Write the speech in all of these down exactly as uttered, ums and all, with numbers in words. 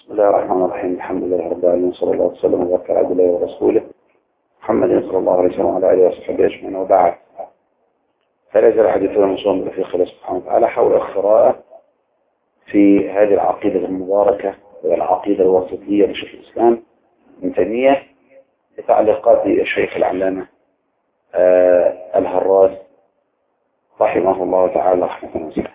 بسم الله الرحمن الرحيم. الحمد لله رب العالمين، صلى الله وسلم وبارك على عبد الله ورسوله محمد صلى الله عليه وسلم وعلى اله وصحبه اجمعين، وبعد. فلا يزال حديثنا من صوم الرفيق الله سبحانه وتعالى حول القراءة في هذه العقيدة المباركة والعقيدة الوسطية لشيخ الإسلام ابن تيمية لتعليقات الشيخ العلامة آه الهراس رحمه الله تعالى رحمة واسعة.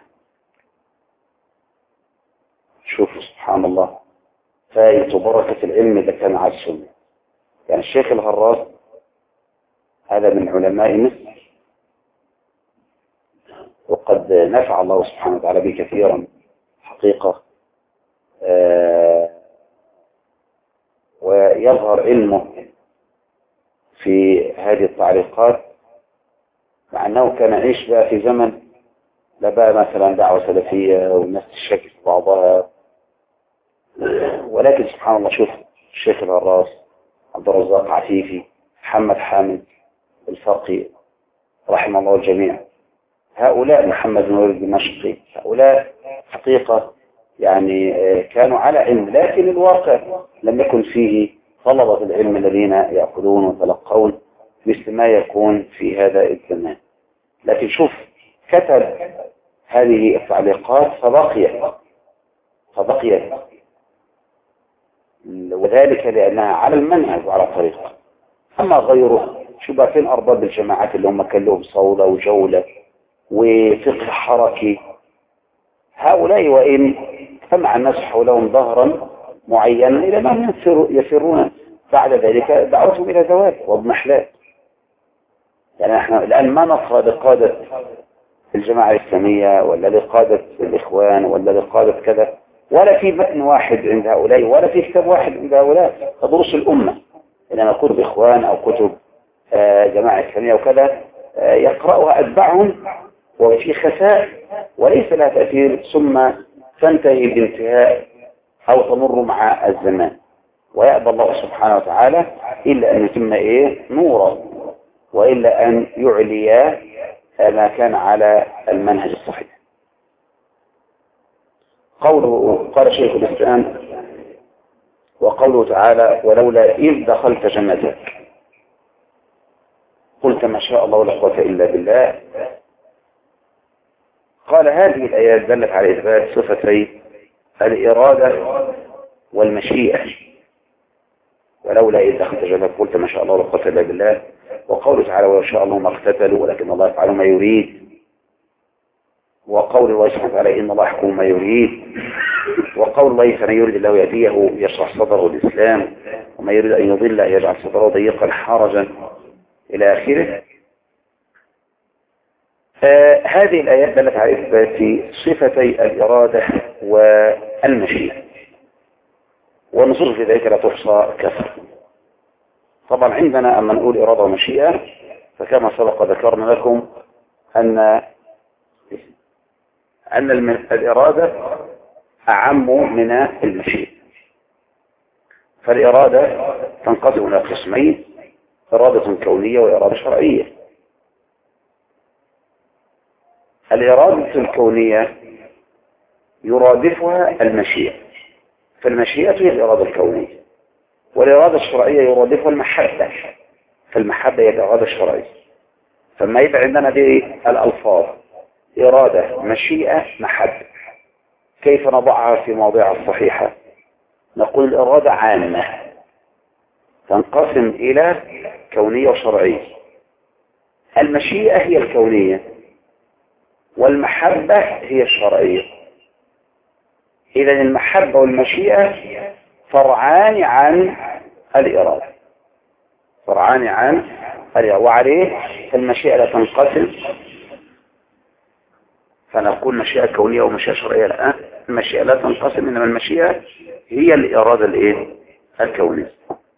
شوفوا سبحان الله فايدة بركة العلم اللي كان على السنة. يعني الشيخ الهراس هذا من علماء مصر، وقد نفع الله سبحانه وتعالى به كثيرا حقيقة، آه ويظهر علمه في هذه التعليقات، مع أنه كان يعيش بقى في زمن لا بقى مثلا دعوة سلفية والناس تشكك في بعضها، ولكن سبحان الله شوف الشيخ الهراس، عبد الرزاق عفيفي، محمد حامد الفقي رحمه الله الجميع، هؤلاء محمد بن وليد الدمشقي، هؤلاء حقيقة يعني كانوا على علم، لكن الواقع لم يكن فيه طلبة العلم الذين يأخذون ويتلقون مثل ما يكون في هذا الزمان. لكن شوف كتب هذه التعليقات فبقيت فبقيت وذلك لأنها على المنهج وعلى الطريقة. أما غيره شو بقى فين أرباب الجماعات اللي هم كان لهم صولة وجولة وفقه حركي، هؤلاء وإن سمع الناس حولهم ظهرا معينا إلى ما يفرون بعد ذلك دعوتهم إلى زواج واضمحلال. يعني احنا الآن ما نقرأ لقادة الجماعة الإسلامية ولا لقادة الإخوان ولا لقادة كذا، ولا في متن واحد عند هؤلاء ولا في كتاب واحد عند هؤلاء تدرس الأمة، إنما كتب إخوان أو كتب جماعة إسلامية وكذا يقرأها أتباعهم وفي خفاء وليس لها تأثير، ثم تنتهي بانتهاء أو تمر مع الزمان، ويأبى الله سبحانه وتعالى إلا أن يتم إيه نورا، وإلا أن يعلي ما كان على المنهج الصحيح. قوله قال شيخ الإسلام وقوله تعالى ولولا إذ دخلت جنتك قلت ما شاء الله لا قوة إلا بالله. قال هذه الآيات دلت على إثبات صفتي الإرادة والمشيئة، ولولا إذ دخلت جنتك قلت ما شاء الله لا قوة إلا بالله. وقوله تعالى ولو شاء الله ما اقتتلوا ولكن الله يفعل ما يريد. وقول الله سبحانه وتعالى إن الله يحكم ما يريد. وقول الله فمن يريد الله يهديه يشرح صدره الإسلام وما يريد أن يضل يجعل صدره ضيقا حرجا إلى آخره. آه هذه الآيات دلت على إثبات صفتي الإرادة والمشيئة، والنصوص في ذلك لا تحصى كثرة. طبعا عندنا أما نقول إرادة ومشيئة فكما سبق ذكرنا لكم أن أن الإرادة أعم من المشيئة. فالإرادة تنقسم إلى قسمين: إرادة كونية وإرادة شرعية. الإرادة الكونية يرادفها المشيئة، فالمشيئة هي الإرادة الكونية، والإرادة الشرعية يرادفها المحبة، فالمحبة هي الإرادة الشرعية. فما يبقى عندنا دي الألفاظ إرادة مشيئة محبة، كيف نضعها في مواضعها الصحيحة؟ نقول الإرادة عامة تنقسم إلى كونية وشرعية. المشيئة هي الكونية والمحبة هي الشرعية. إذا المحبة والمشيئة فرعان عن الإرادة، فرعان عن الإرادة، وعليه المشيئة لا تنقسم، فنقول مشيئة كونية ومشيئة شرعية. لا، المشيئة لا تنقسم، إنما المشيئة هي الإرادة الإيه؟ الكونية.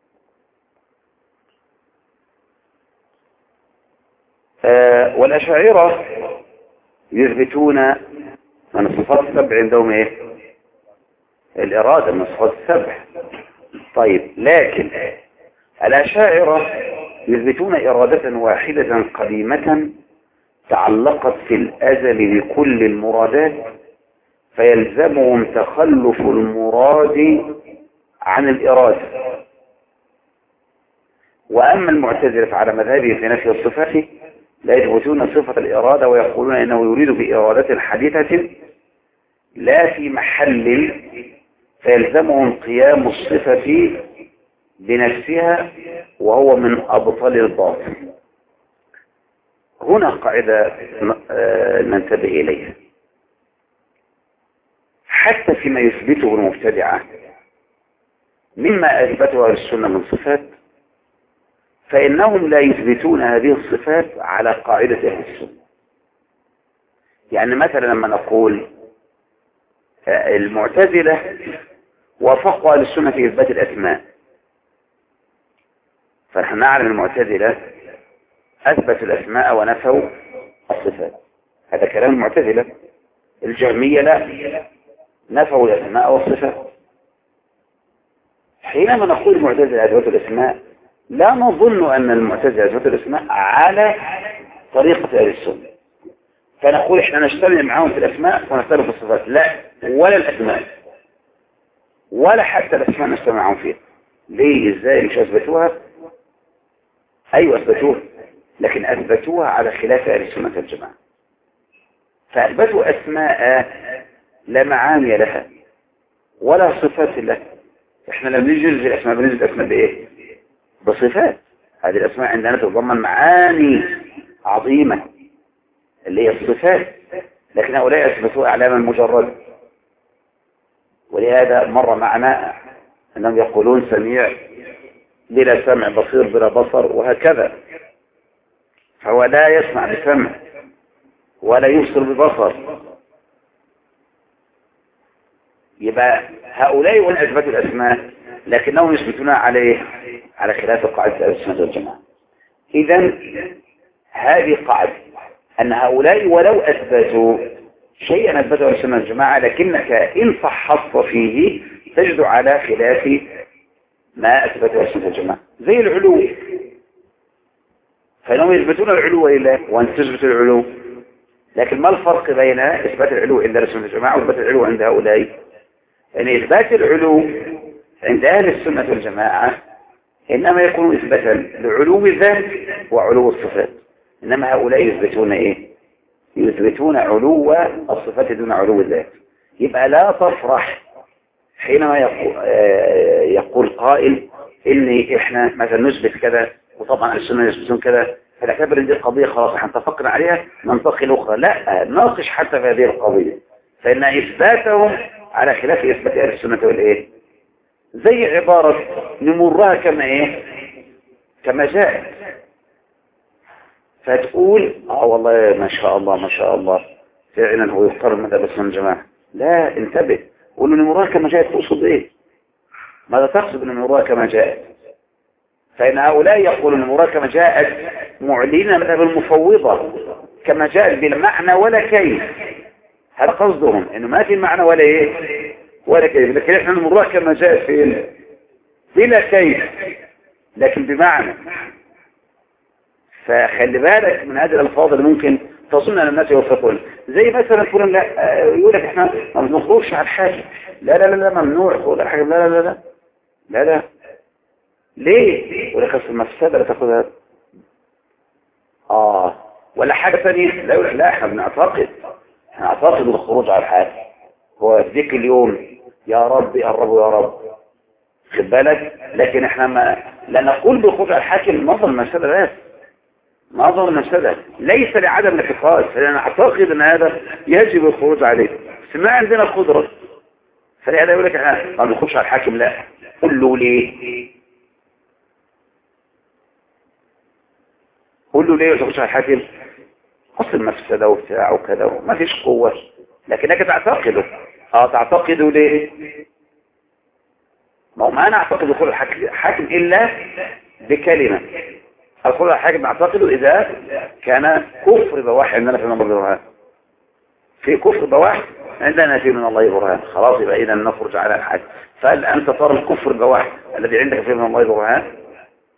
آه والأشاعرة يثبتون من الصفات السبع عندهم إيه؟ الإرادة من الصفات السبع. طيب لكن الأشاعرة يثبتون إرادة واحدة قديمة تعلقت في الأزل بكل المرادات، فيلزمهم تخلف المراد عن الإرادة. وأما المعتزلة فعلى مذهبه في نفي الصفات لا يثبتون صفة الإرادة ويقولون إنه يريد بإرادة حديثة لا في محل، فيلزمهم قيام الصفة بنفسها وهو من أبطال الباطل. هنا قاعدة ننتبه إليها حتى فيما يثبته المبتدعة مما أثبته أهل السنة من صفات، فإنهم لا يثبتون هذه الصفات على قاعدة أهل السنة. يعني مثلا لما نقول المعتزلة وافقوا أهل السنة في إثبات الأسماء، فنحن نعلم المعتزلة أثبتوا الأسماء ونفوا الصفات، هذا كلام المعتزلة. الجهمية لا، نفوا الأسماء والصفات. حينما نقول المعتزلة أثبتوا الأسماء لا نظن أن المعتزلة أثبتوا الأسماء على طريقة أهل السنة، فنقول إحنا نجتمع معهم في الأسماء ونختلف في الصفات. لا، ولا الأسماء ولا حتى الأسماء نجتمع معهم فيها. ليه؟ إزاي؟ مش أثبتوها؟ أيوة أثبتوها، لكن أثبتوها على خلاف أهل السنة والجماعة. فأثبتوا أسماء لا معاني لها ولا صفات لها. إحنا لم نجلس الأسماء، بنجلس الأسماء بإيه؟ بصفات. هذه الأسماء عندنا تتضمن معاني عظيمة اللي هي الصفات، لكن هؤلاء أثبتوا أعلاما مجرد. ولهذا مر معنا أنهم يقولون سميع بلا سمع، بصير بلا بصر، وهكذا. فهو لا يسمع بسمع ولا يبصر ببصر. يبقى هؤلاء وإن أثبتوا الأسماء لكنهم يثبتونها عليه على خلاف قاعدة أهل السنة والجماعة. إذن هذه قاعدة أن هؤلاء ولو أثبتوا شيئا أثبته أهل السنة والجماعة، لكنك إن فحصت فيه تجد على خلاف ما أثبته أهل السنة والجماعة. زي العلو، فإنهم يثبتون العلو لله وأن تثبت العلو، لكن ما الفرق بين إثبات العلو عند أهل السنة والجماعة وإثبات العلو عند هؤلاء؟ يعني إثبات العلو عند أهل السنة والجماعة إنما يكون إثباتا لعلو الذات وعلو الصفات، إنما هؤلاء يثبتون إيه؟ يثبتون علو الصفات دون علو الذات. يبقى لا تفرح حينما يقول, يقول قائل إني إحنا مثلا نثبت كذا وطبعا السنة يثبتون كذا، فنعتبر إن دي القضية خلاص احنا اتفقنا عليها ننتقل أخرى. لا، ناقش حتى في هذه القضية، فإن إثباتهم على خلاف إثبات أهل السنة والإيه؟ زي عبارة نمرها كما إيه؟ كما جاءت. فتقول اه والله ما شاء الله ما شاء الله فعلا هو يختار مذهب السنة والجماعة. لا، انتبه، قول له نمرها كما جاءت تقصد إيه؟ ماذا تقصد نمرها كما جاءت؟ فإن هؤلاء يقولون نمرها كما جاءت معلنة مذهب المفوضة كما جاءت بالمعنى ولا كيف. هذا قصدهم، إنه ما في المعنى ولا إيه ولا كيف، لكن إحنا نمرها كما جاءت في بلا كيف لكن بمعنى. فخلي بالك من هذه الألفاظ اللي ممكن تظن أن الناس يوفقون. زي مثلا فلان لا يقول لك إحنا ما بنخرجش على الحاكم، لا لا لا لا ممنوع خروج على الحاكم، لا لا لا لا لا لا ليه؟ يقول لك أصل المفسدة لا تاخذها. آه ولا حاجة ثانية، لا يقول لك لا إحنا بنعتقد احنا نعتقد الخروج على الحاكم هو ذيك اليوم يا رب يقربوا يا رب، خد بالك. لكن احنا ما لا نقول بالخروج على الحاكم نظر المفسدة، بس نظر المفسدة ليس لعدم الاعتقاد، فلأنا نعتقد ان هذا يجب الخروج عليه بس ما عندنا قدرة. فلهذا يقول لك احنا ما بنخرجش على الحاكم. لا، قل له ليه قل له ليه ما تخرجش على الحاكم؟ أصل المفسدة وبتاع وكذا وما فيش قوة، لكنك تعتقده. اه تعتقده ليه؟ ما هو ما أنا أعتقد دخول الحاكم إلا بكلمة. الدخول الحاكم أعتقده إذا كان كفر بواح عندنا في من الله برهان، في كفر بواح عندنا في من الله برهان، خلاص يبقى إذا نخرج على الحاكم. فهل أنت ترى الكفر بواح الذي عندك في من الله برهان؟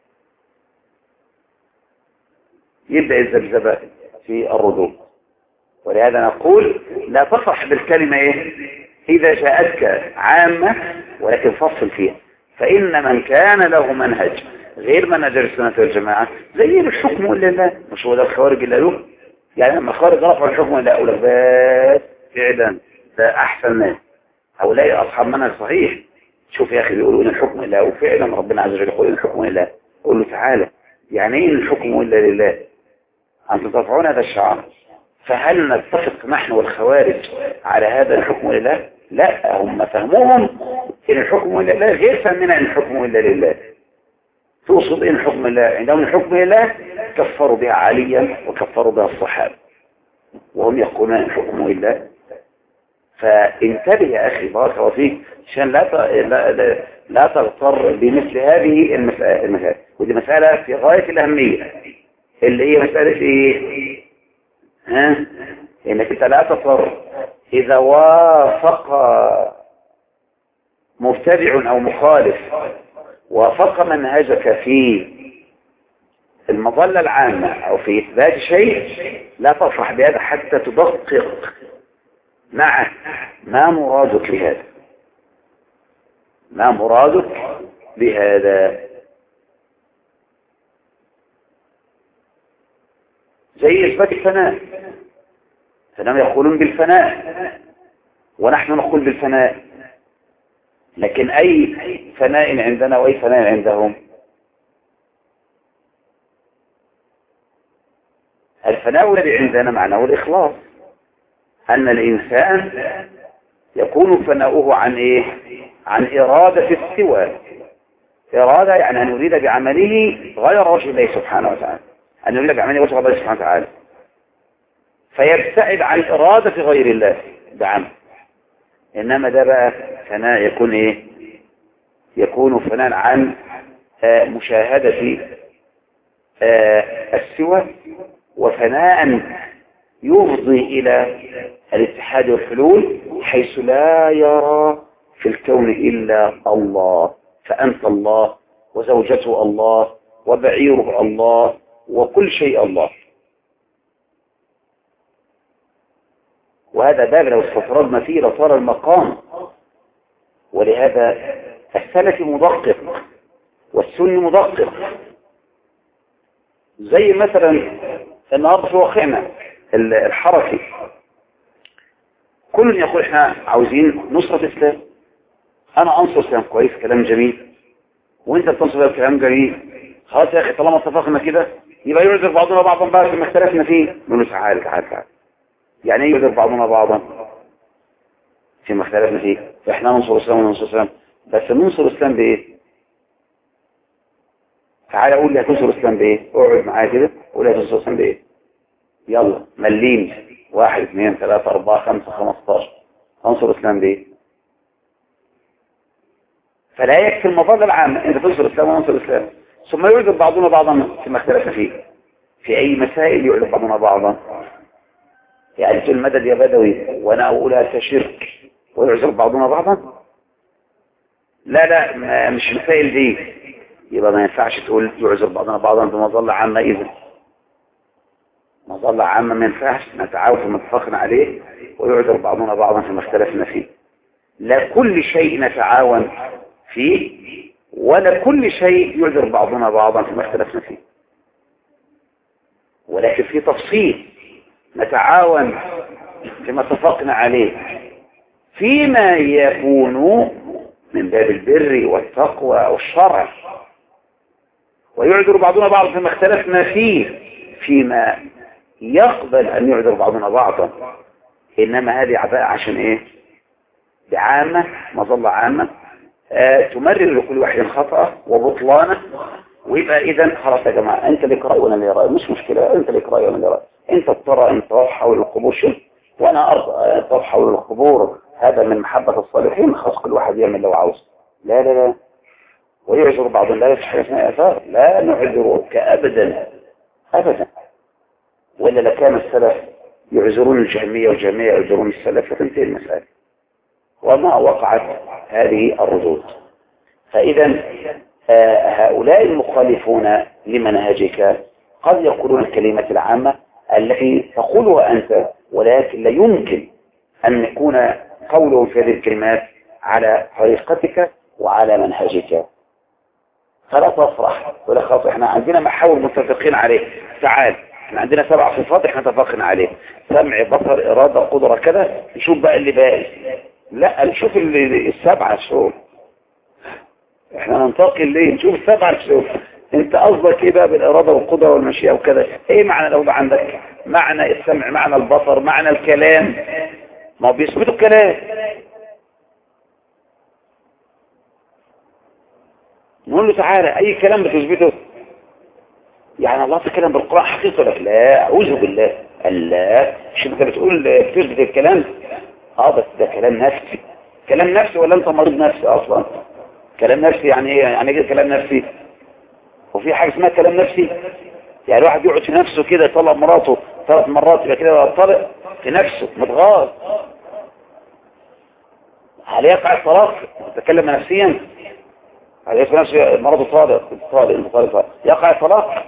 يبدأ الزبزبة في الردود. ولهذا نقول لا تفرح بالكلمة إيه إذا جاءتك عامة، ولكن فصل فيها. فإن من كان له منهج غير منهج السنة والجماعة زي الحكم لله، مش هو ده الخوارج اللي له. يعني لما الخوارج رفعوا الحكم لله أقول لك بس فعلا ده أحسن ناس، هؤلاء أصحاب منهج صحيح. شوف يا أخي بيقولوا إن الحكم لله، وفعلا ربنا عز وجل يقول إن الحكم لله. قول له تعالى، يعني إيه الحكم إلا لله؟ أنتم ترفعون هذا الشعار، فهل نتفق نحن والخوارج على هذا الحكم لله؟ لا، هم فهموهم إن الحكم لله غير فهمنا إن الحكم إلا لله. توصل إن الحكم لله عندهم الحكم لله كفروا بها عليا وكفروا بها الصحابة، وهم يقولون إن الحكم لله. فانتبه يا أخي بارك الله فيك عشان لا لا لا, لا تغتر بمثل هذه المسألة. ودي مسألة في غاية الأهمية، اللي هي مسألة إيه؟ ها؟ إنك أنت لا تغتر إذا وافق مبتدع أو مخالف وافق منهجك في المظلة العامة أو في إثبات شيء، لا تفرح بهذا حتى تدقق مع ما مرادك بهذا، ما مرادك بهذا. زي إثبات الفناء، فنهم يقولون بالفناء ونحن نقول بالفناء، لكن أي فناء عندنا وأي فناء عندهم؟ الفناء الذي عندنا معناه الإخلاص، أن الإنسان يكون فناؤه عن إيه؟ عن إرادة السوى. إرادة يعني أن يريد بعمله غير وجه الله سبحانه وتعالى، أن يريد بعمله وجه الله سبحانه وتعالى، فيبتعد عن إرادة غير الله بعمل. إنما ده بقى فناء يكون إيه؟ يكون فناء عن آه مشاهدة آه السوى، وفناء يفضي إلى الاتحاد والحلول، حيث لا يرى في الكون إلا الله، فأنت الله وزوجته الله وبعيره الله وكل شيء الله. وهذا باب لو استطردنا فيه لصار المقام. ولهذا السلف مدقق والسني مدقق. زي مثلا النهارده في واقعنا الحركي، كل يقول احنا عاوزين نصرة الإسلام. أنا أنصر الإسلام، كويس، كلام جميل، وأنت بتنصر الكلام جميل. خلاص يا أخي طالما اتفقنا كده يبقى يعذر بعضنا بعضا بقى فيما اختلفنا فيه. نقول له تعال تعال تعال، يعني ايه يعذر بعضنا بعضا فيما اختلفنا فيه؟ احنا ننصر الإسلام وننصر الإسلام، بس ننصر الإسلام بإيه؟ تعال أقول لي هتنصر الإسلام بإيه؟ اقعد معايا كده قول لي هتنصر الإسلام بإيه؟ يلا مليني، واحد اثنين ثلاثة أربعة خمسة خمستاشر، أنصر الإسلام بإيه؟ فلا يكفي المظلة العامة أنت تنصر الإسلام وننصر الإسلام، ثم يعذر بعضنا بعضا فيما اختلفنا فيه. في أي مسائل يعذر بعضنا بعضا؟ يعني تقول مدد يا بدوي وأنا أقولها كشرك ويعذر بعضنا بعضا؟ لا لا، مش مسائل دي، يبقى ما ينفعش تقول يعذر بعضنا بعضا بمظلة عامة. إذن مظلة عامة ما ينفعش نتعاون فيما اتفقنا عليه ويعذر بعضنا بعضا فيما اختلفنا فيه. لا كل شيء نتعاون فيه ولا كل شيء يعذر بعضنا بعضا فيما اختلفنا فيه، ولكن في تفصيل نتعاون فيما اتفقنا عليه فيما يكون من باب البر والتقوى والشرع، ويعذر بعضنا بعضا فيما اختلفنا فيه فيما يقبل أن يعذر بعضنا بعضا. إنما هذه عباءة عشان إيه؟ بعامة، مظلة عامة آه تمرر لكل واحد خطأ وبطلانه، ويبقى إذن خلاص يا جماعة أنت لك رأي وأنا لي رأي، مش مشكلة، أنت لك رأي وأنا لي رأي، أنت ترى أن تروح حول القبور شرك وأنا أرضى تروح حول القبور هذا من محبة الصالحين، خلاص كل واحد يعمل لو عاوز. لا لا لا، ويعذر بعض لا يصح اسمها أثار، لا نعذرك أبدا أبدا، وإلا لكان السلف يعذرون الجهمية والجهمية يعذرون السلف فتنتهي المسألة، وما وقعت هذه الردود. فإذا هؤلاء المخالفون لمنهجك قد يقولون الكلمة العامة التي تقولها أنت ولكن لا يمكن أن يكون قوله في هذه الكلمات على طريقتك وعلى منهجك. فلا تفرح ولا خلاص احنا عندنا محاور متفقين عليه. تعال احنا عندنا سبع صفات احنا اتفقنا عليه: سمع، بصر، إرادة، قدرة، كذا. نشوف بقى اللي باقي. لا نشوف اللي السبعة. شوف احنا ننتقل ليه؟ نشوف السبعة. شوف انت قصدك ايه بقى بالإرادة والقدرة والمشيئة وكذا؟ ايه معنى لو ده عندك؟ معنى السمع، معنى البصر، معنى الكلام. ما بيثبتوا الكلام. نقول له تعالى اي كلام بتثبته؟ يعني الله تكلم بالقرآن حقيقة؟ لك لا، اعوذ بالله. لا، مش انت بتقول بتثبت الكلام؟ اه بس ده كلام نفسي. كلام نفسي ولا انت مريض نفسي اصلا؟ كلام نفسي يعني ايه؟ يعني ايه كلام نفسي؟ وفي حاجة اسمها كلام نفسي؟ يعني الواحد يقعد في نفسه كده يطلق مراته ثلاث مرات يبقى كده طلق في نفسه متغاظ. هل يقع الطلاق؟ تتكلم نفسيا؟ هل يقع نفسه مراته طالق طالق طالق يقع الطلاق؟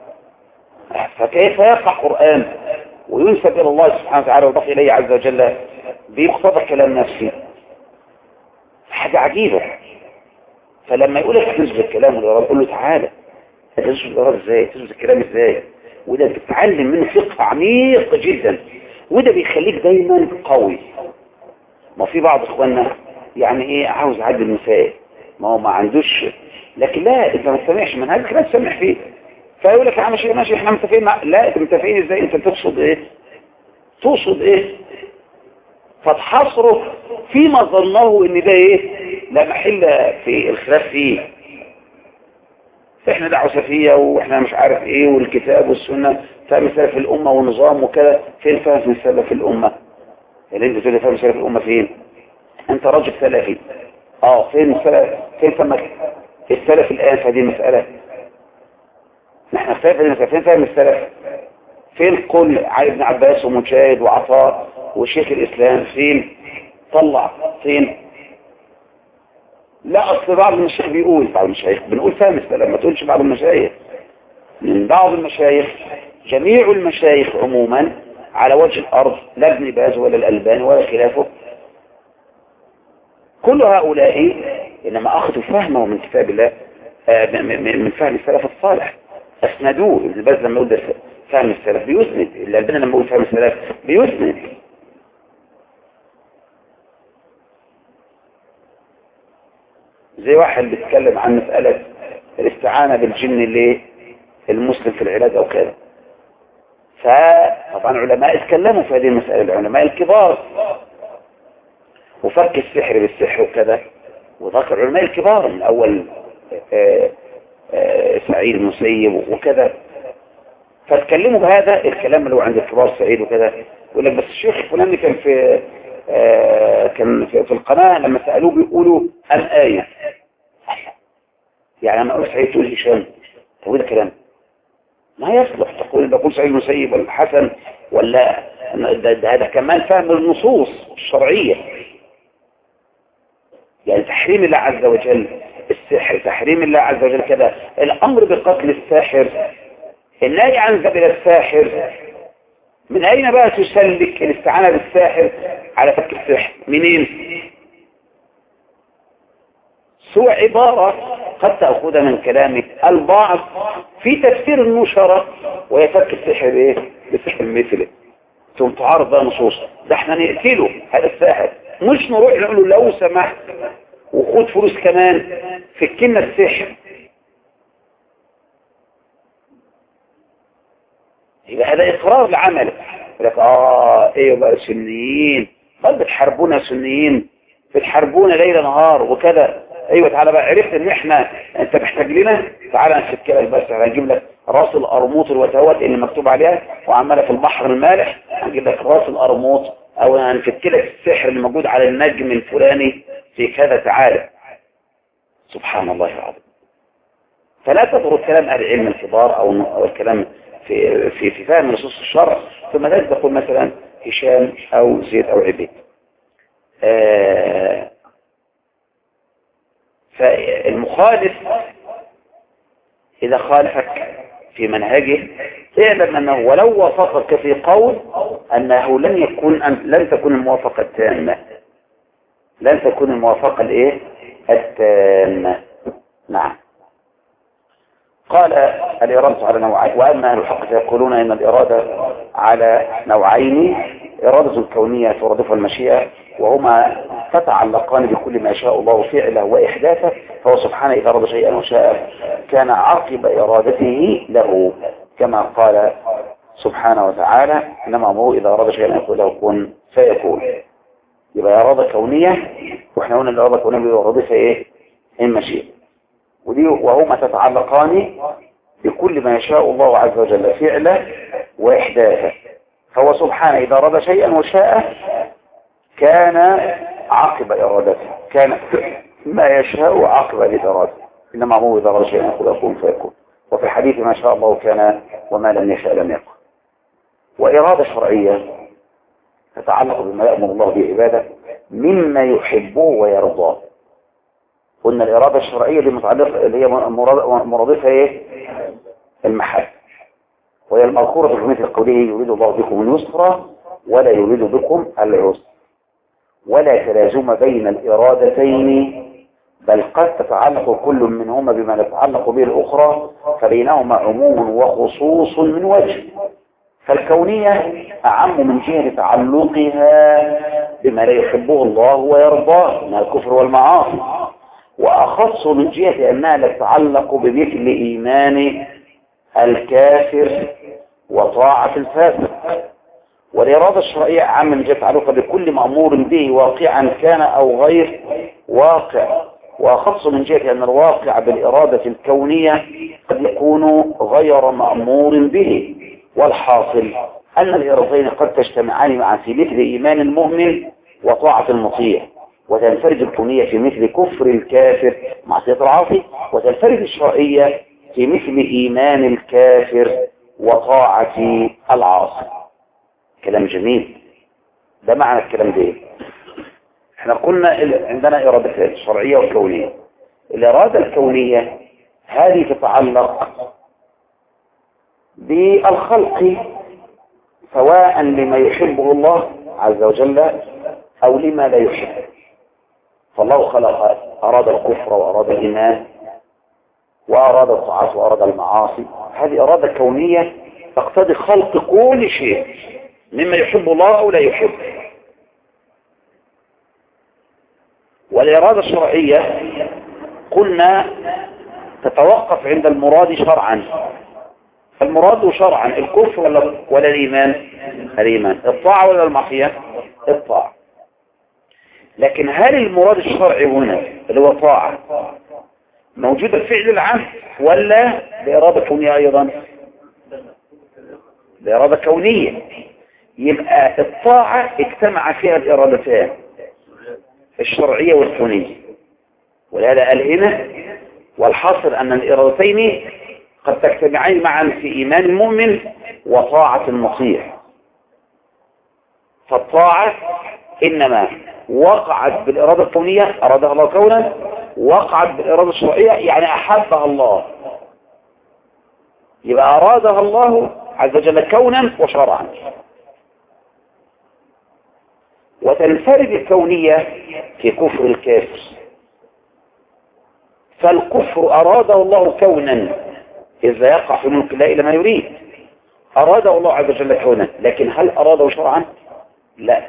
فكيف يقع قرآن وينسب إلى الله سبحانه وتعالى ويضاف إليه عز وجل بمقتضى كلام نفسي؟ حاجة عجيبة. فلما يقول لك تثبت الكلام والإرادة قول له تعالى تثبت الإرادة ازاي؟ تثبت الكلام ازاي؟ وده بتتعلم منه فقه عميق جدا، وده بيخليك دايما قوي. ما في بعض اخواننا يعني ايه عاوز يعدي المسائل، ما هو ما عندوش. لكن لا، انت ما تسمعش منهجك، لا تسمع فيه. فيقول لك يا عم ماشي ماشي احنا متفقين مع... لا انت متفقين ازاي؟ انت تقصد ايه؟ تقصد ايه؟ فتحصره فيما ظنه ان ده ايه؟ لا محل في الخلاف فيه. احنا دعوة سفية واحنا مش عارف ايه، والكتاب والسنة فهم سلف الامة ونظام وكذا. فين فهم سلف الامة؟ اللي انت تقول فهم سلف الامة فين؟ انت راجل سلفي. اه فين السلف؟ فين فهمك السلف الان في هذه المسألة؟ نحن اختلف فين فهم السلف؟ فين قول علي بن عباس ومجاهد وعطاء وشيخ الاسلام؟ فين؟ طلع فين؟ لا اصل بعض المشايخ بيقول، بعض المشايخ بنقول فهم السلف، ما تقولش بعض المشايخ. من بعض المشايخ، جميع المشايخ عموما على وجه الارض، لا ابن باز ولا الالباني ولا خلافه، كل هؤلاء انما اخذوا فهمه من كتاب الله، من فهم السلف الصالح، اسندوه. ابن باز لما يقول فهم السلف بيسند، الالباني لما يقول فهم السلف بيسند. زي واحد بيتكلم عن مسألة الاستعانة بالجن اللي المسلم في العلاج او كذا، فطبعا علماء اتكلموا في هذه المسألة، العلماء الكبار، وفك السحر بالسحر وكذا، وذكر علماء الكبار من اول آآ آآ سعيد المسيب وكذا، فاتكلموا بهذا الكلام اللي هو عند الكبار سعيد وكذا. يقول لك بس الشيخ الفلاني كان في كان في, في القناة لما سألوه بيقولوا أم آية. يعني لما أقول سعيد تقول هشام، تقول الكلام ما يصلح تقول بقول سعيد المسيب ولا الحسن ولا ده, ده هذا كمان فهم النصوص الشرعية. يعني تحريم الله عز وجل السحر، تحريم الله عز وجل كذا، الأمر بقتل الساحر، النهي عن ذبح الساحر. من أين بقى تسلك الاستعانة بالساحر على فك السحر؟ منين؟ سوى عبارة قد تأخذ من كلامك البعض في تفسير النشرة ويفك السحر بايه؟ بسحر مثله، ثم تعارض بقى نصوص. ده احنا نقتله هذا الساحر، مش نروح نقول له لو سمحت وخد فلوس كمان فكنا السحر. يبقى هذا اقرار لعمله. يقول لك اه ايه بقى سنيين، بل بتحاربونا سنيين، بتحاربونا ليل نهار وكذا. ايوه تعالى بقى، عرفت ان احنا انت محتاج لنا، تعالى نفك لك بس، هنجيب لك راس القرموط الوتوات اللي مكتوب عليها وعماله في البحر المالح، هنجيب لك راس القرموط، او هنفك لك السحر اللي موجود على النجم الفلاني في كذا. تعالى سبحان الله العظيم. فلا تترك كلام اهل العلم الكبار او الكلام في في في فهم نصوص الشرع ثم لا تقول مثلا هشام او زيد او عبيد. آه فالمخالف إذا خالفك في منهجه اعلم أنه ولو وافقك في قول أنه لن يكون أن لن تكون الموافقة التامة، لن تكون الموافقة الإيه؟ التامة. نعم. قال الإرادة على نوعين، وأما أهل الحق فيقولون إن الإرادة على نوعين: إرادة كونية ترادفها المشيئة، وهما تتعلقان بكل ما شاء الله فعله وإحداثه، فهو سبحانه إذا أراد شيئا وشاء كان عقب إرادته له، كما قال سبحانه وتعالى: إنما أمره إذا أراد شيئا يقول له كن فيكون. يبقى إرادة كونية، وإحنا قلنا الإرادة الكونية بيرادفها إيه؟ المشيئة، ودي وهما تتعلقان بكل ما يشاء الله عز وجل فعله وإحداثه، فهو سبحانه إذا أراد شيئا وشاء كان عقب إرادته، كان ما يشاء عقب الإرادة، إنما أمره إذا أراد شيئا يقول له كن فيكون. وفي الحديث: ما شاء الله كان وما لم يشاء لم يكن. وإرادة شرعية تتعلق بما يأمر الله بعباده مما يحبه ويرضاه. قلنا الإرادة الشرعية اللي متعلقة اللي هي مرادفها إيه؟ المحبة، وهي المذكورة في مثل قوله: يريد الله بكم اليسر ولا يريد بكم العسر. ولا تلازم بين الإرادتين، بل قد تتعلق كل منهما بما يتعلق به الأخرى، فبينهما عموم وخصوص من وجه. فالكونية أعم من جهة تعلقها بما لا يحبه الله ويرضاه من الكفر والمعاصي، وأخص من جهة أنها لا تتعلق بمثل إيمان الكافر وطاعة الفاسق. والإرادة الشرعية أعم من جهة تعلقها بكل مأمور به واقعا كان أو غير واقع، وأخص من جهة أن الواقع بالإرادة الكونية قد يكون غير مأمور به. والحاصل أن الإرادتين قد تجتمعان معا في مثل إيمان المؤمن وطاعة المطيع، وتنفرد الكونية في مثل كفر الكافر معصية العاصي، وتنفرد الشرعية في مثل إيمان الكافر وطاعة العاصي. كلام جميل. ده معنى الكلام ده. احنا قلنا عندنا إرادتين: شرعية وكونية. الإرادة الكونية هذه تتعلق بالخلق، سواء لما يحبه الله عز وجل أو لما لا يحبه. فالله خلق، أراد الكفر وأراد الإيمان وأراد الطاعات وأراد المعاصي. هذه إرادة كونية تقتضي خلق كل شيء مما يحب الله أو لا يحبه. والإرادة الشرعية قلنا تتوقف عند المراد شرعا. المراد شرعا الكفر ولا ولا الإيمان؟ الإيمان. الطاعة ولا المعصية؟ الطاعة. لكن هل المراد الشرعي هنا اللي هو طاعة موجود الفعل العام ولا بإرادة كونية أيضا؟ بإرادة كونية. يبقى الطاعة اجتمع فيها الإرادتان الشرعية والكونية، ولهذا قال هنا: والحاصل أن الإرادتين قد تجتمعان معا في إيمان المؤمن وطاعة المطيع. فالطاعة إنما وقعت بالإرادة الكونية، أرادها الله كونا، وقعت بالإرادة الشرعية يعني أحبها الله، يبقى أرادها الله عز وجل كونا وشرعا. وتنفرد الكونية في كفر الكافر، فالكفر أراده الله كونا إذا يقع في ملك الله إلى ما يريد، أراده الله عز وجل كونا، لكن هل أراده شرعا؟ لا.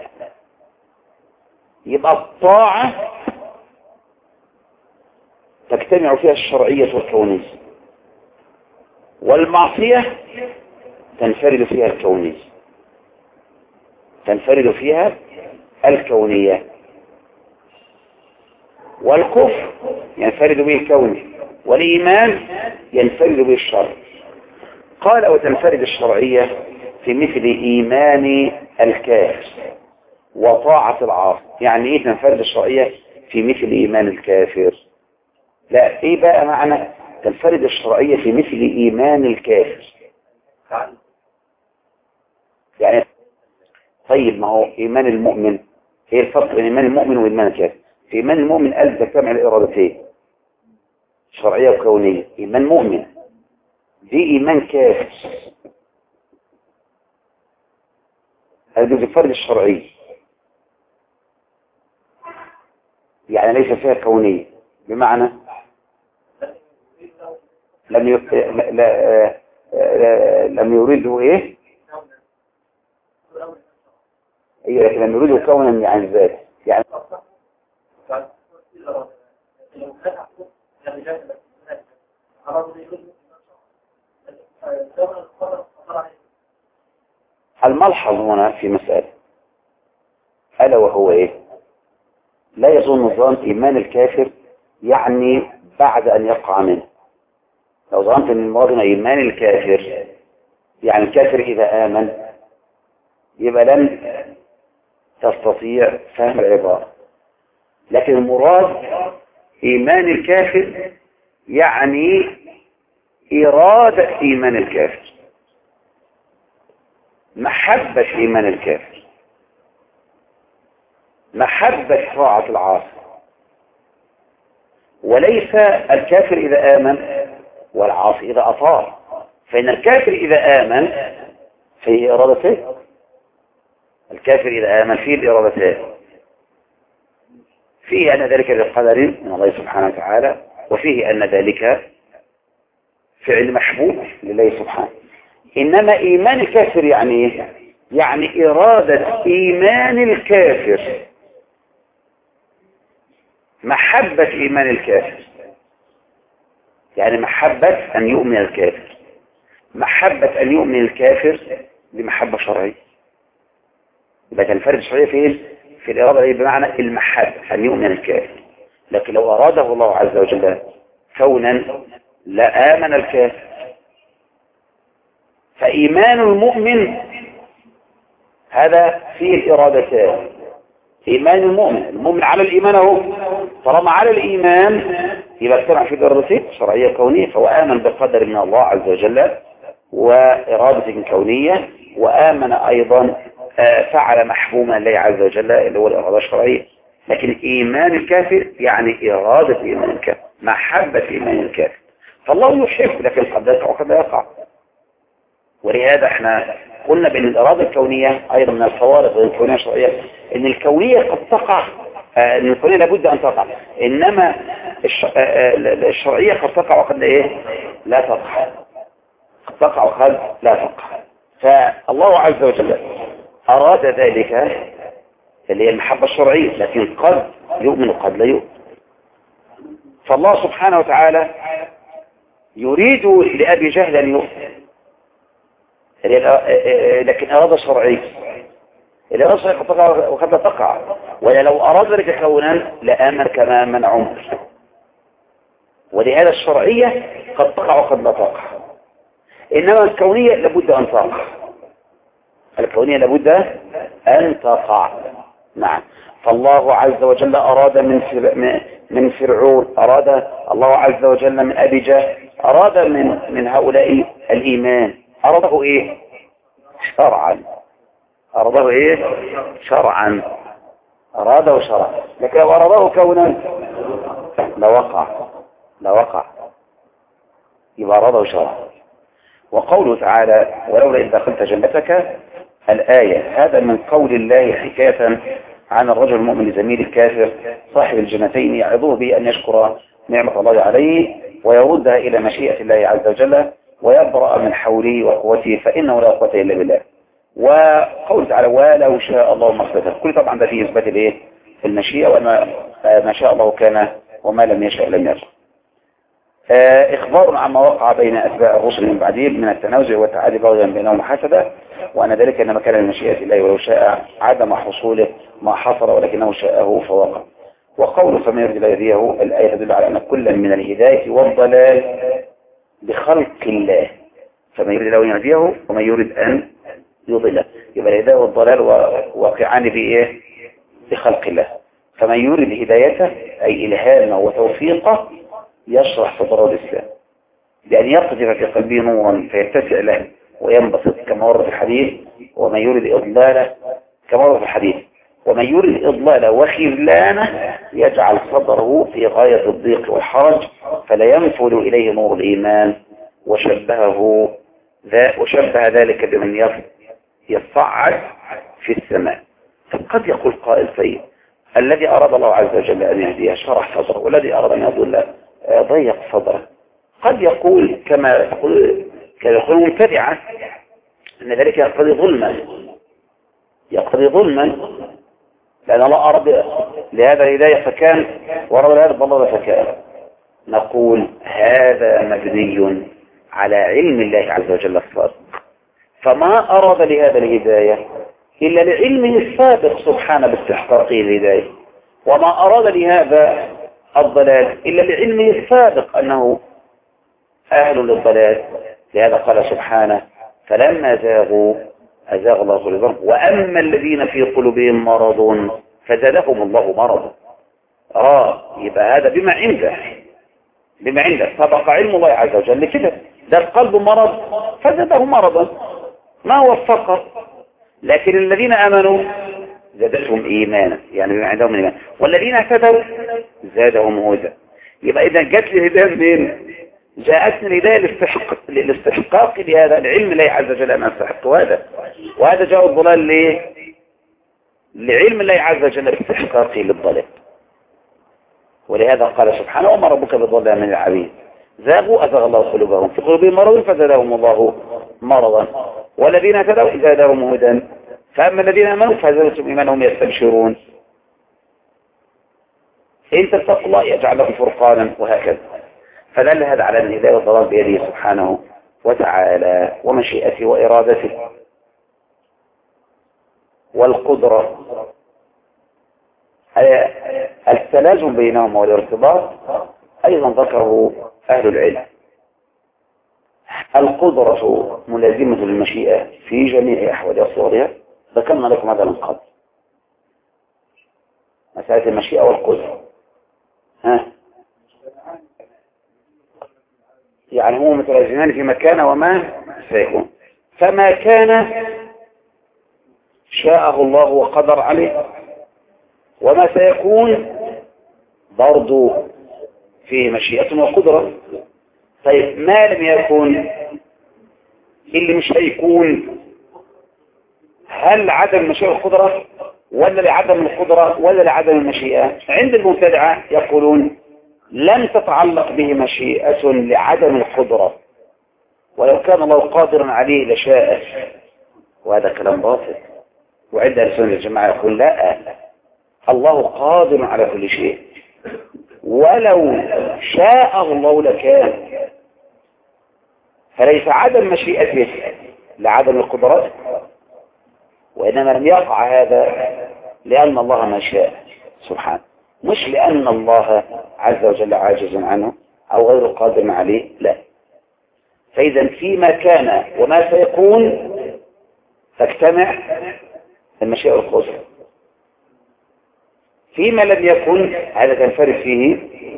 يبقى الطاعة تجتمع فيها الشرعية والكونية، والمعصية تنفرد فيها الكونية تنفرد فيها الكونية والكفر ينفرد به الكوني، والإيمان ينفرد به الشرع. قال: وتنفرد الشرعية في مثل إيمان الكافر وطاعة العاصي. يعني إيه تنفرد الشرعية في مثل إيمان الكافر؟ لا، إيه بقى معنى تنفرد الشرعية في مثل إيمان الكافر؟ يعني طيب، ما هو إيمان المؤمن، هي الفرق بين إيمان المؤمن وإيمان الكافر. في إيمان المؤمن قال تجتمع الإرادتين شرعية وكونية. إيمان مؤمن دي إيمان كافر. هذه الفرد الشرعي، يعني ليس فيها كونية، بمعنى لم يف... لا... لا... لم يريده ايه؟ ايه لكن لم يريده كونا عن ذات يعني. الملحظ هنا في مسألة ألا وهو ايه؟ لا يظن ظن إيمان الكافر يعني بعد أن يقع منه. لو ظننت أن المراد من إيمان الكافر يعني الكافر إذا آمن يبقى لن تستطيع فهم العبارة، لكن المراد إيمان الكافر يعني إرادة إيمان الكافر، محبة إيمان الكافر، محبة طاعة العاصي، وليس الكافر إذا آمن والعاصي إذا أطاع. فإن الكافر إذا آمن فيه إرادتين، الكافر إذا آمن فيه الإرادتين، فيه أن ذلك بقدر من الله سبحانه وتعالى، وفيه أن ذلك فعل محبوب لله سبحانه. إنما إيمان الكافر يعني يعني إرادة إيمان الكافر، محبة إيمان الكافر، يعني محبة أن يؤمن الكافر، محبة أن يؤمن الكافر بمحبة شرعية. يبقى كان الفرق الشرعية فين؟ في الإرادة دي بمعنى المحبة أن يؤمن الكافر. لكن لو أراده الله عز وجل كونا لآمن الكافر. فإيمان المؤمن هذا فيه الإرادتان. إيمان المؤمن، المؤمن على الإيمان هو طالما على الإيمان يبقى اجتمع في الإرادتين شرعية كونية، فهو آمن بقدر من الله عز وجل وإرادة كونية، وآمن أيضا فعل محبوما لله عز وجل اللي هو الإرادة الشرعية. لكن إيمان الكافر يعني إرادة إيمان الكافر، محبة إيمان الكافر. فالله يحب لكن قد يقع وقد لا يقع. ولهذا احنا قلنا بأن الإرادة الكونية أيضا من الفوارق بين الكونية الشرعية، أن الكونية قد تقع، أن الكونية لابد أن تقع، إنما الشرعية قد تقع وقد إيه؟ لا تقع، قد تقع وقد لا تقع. فالله عز وجل أراد ذلك اللي هي المحبة الشرعية، لكن قد يؤمن وقد لا يؤمن. فالله سبحانه وتعالى يريد لأبي جهل أن يؤمن، لكن أراد شرعي، الإرادة الشرعية قد تقع وقد لا تقع. ولو أراد ذلك كونا لآمن كما من عمر. ولهذا الشرعية قد تقع وقد لا تقع، إنما الكونية لابد أن تقع، الكونية لابد أن تقع. نعم. فالله عز وجل أراد من من فرعون، أراد الله عز وجل من أبي جهل، أراد من من هؤلاء الإيمان، أراده إيه؟ شرعا. أراده إيه؟ شرعا. أراده شرعا. لكن لو أراده كونا لوقع لوقع يبقى أراده شرعا. وقوله تعالى ولولا إذ دخلت جنتك الآية، هذا من قول الله حكاية عن الرجل المؤمن لزميل الكافر صاحب الجنتين يعظه به أن يشكر نعمة الله عليه ويردها إلى مشيئة الله عز وجل ويبرأ من حوله وقوته، فإنه لا قوة إلا بالله. وقول تعالى ولو شاء الله ما اختلف، كل طبعا ده فيه إثبات الايه؟ المشيئة، وما ما شاء الله كان وما لم يشاء لم يكن. إخبار عما وقع بين أتباع الرسل من بعدهم من التنازع والتعادي بغيا بينهم حسدا، وأن ذلك إنما كان من مشيئة الله ولو شاء عدم حصوله ما حصل ولكنه شاءه فوقع. وقوله فمن يريد الله يهديه، الآية تدل على أن كلا من الهداية والضلال بخلق الله، فمن يريد الله يهديه ومن يريد أن يضله. يبقى الهداية والضلال واقعان بإيه؟ بخلق الله. فمن يريد هدايته أي إلهامه وتوفيقه يشرح صدره الإسلام بأن يقذف في قلبه نورا فيتسع له وينبسط كما ورد في الحديث، ومن يريد إضلاله كما ورد في الحديث ومن يريد إضلاله وخذلانه يجعل صدره في غاية الضيق والحرج فلا ينفذ إليه نور الإيمان، وشبهه ذا وشبه ذلك بمن يصعد في السماء. فقد يقول قائل طيب الذي أراد الله عز وجل أن يهديه شرح صدره، والذي أراد أن يضل ضيق صدره. قد يقول كما يقول كما يقول مبتدعة أن ذلك يقتضي ظلما، يقتضي ظلما، لأن الله أراد لهذا الهداية فكان، وأراد لهذا الضلال فكان. نقول هذا مبني على علم الله عز وجل الصادق، فما أراد لهذا الهداية إلا لعلمه السابق سبحانه باستحقاقه الهداية، وما أراد لهذا الضلال إلا لعلمه السابق أنه أهل للضلال. لهذا قال سبحانه فلما زاغوا أزاغ الله قلوبهم وأما الذين في قلوبهم مرض فزادهم الله مرضا. آه يبقى هذا بما عنده، بما عنده سبق علم الله عز وجل كده، ده القلب مرض فزاده مرضا ما هو الفقر. لكن الذين آمنوا زادتهم إيمانا، يعني بما عندهم إيمان، والذين اهتدوا زادهم هدى. يبقى إذا جت لي الهداية منين؟ جاءتني الهداية للاستحقاق لهذا العلم الله عز وجل أن أستحق هذا، وهذا جاء الضلال ليه؟ لعلم الله عز وجل باستحقاقه للضلال. ولهذا قال سبحانه وما ربك بظلام من العبيد زاغوا أزاغ الله قلوبهم في قلوبهم مرض فزادهم الله مرضا والذين اهتدوا زادهم هدى فأما الذين آمنوا فزادتهم إيمانهم يستبشرون إن تتقوا الله يجعل لكم فرقانا وهكذا. فدل هذا على أن الهداية والضلال بيده سبحانه وتعالى ومشيئته وإرادته والقدرة. التلازم بينهما والارتباط أيضا ذكره أهل العلم. القدرة ملازمة للمشيئة في جميع أحوال أصوارها، ذكرنا لكم هذا من قبل مسألة المشيئة والقدرة. ها يعني هو متلازمان في مكان وما سيكون، فما كان شاءه الله وقدر عليه، وما سيكون برضو فيه مشيئة وقدرة. طيب ما لم يكن اللي مش هيكون، هل عدم مشيئة القدرة ولا لعدم القدرة ولا لعدم المشيئة؟ عند المبتدعة يقولون لم تتعلق به مشيئة لعدم القدرة، ولو كان الله قادرا عليه لشاء، وهذا كلام باطل. وعند أهل السنة الجماعة يقول لا، الله قادر على كل شيء، ولو شاء الله لكان. فليس عدم مشيئته لعدم القدرات، وإنما لم يقع هذا لأن الله ما شاء سبحانه، مش لأن الله عز وجل عاجز عنه أو غير قادر عليه، لا. فإذا فيما كان وما سيكون تجتمع المشيئة والقدرة. فيما لم يكن هذا تنفرد فيه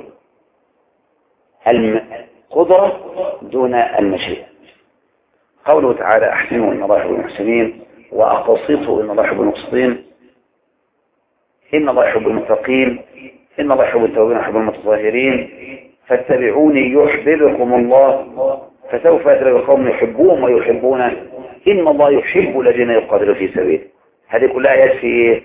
القدرة دون المشيئة. قوله تعالى أحسنوا إن الله يحب المحسنين وأقسطوا إن الله يحب المقسطين إن الله يحب المتقين إن الله يحب التوابين ويحب المتطهرين فاتبعوني يحببكم الله فسوف يدرك قوم يحبون ويحبونه إن الله يحب الذين يقاتلون في سبيله. هذه كلها آيات في إيه؟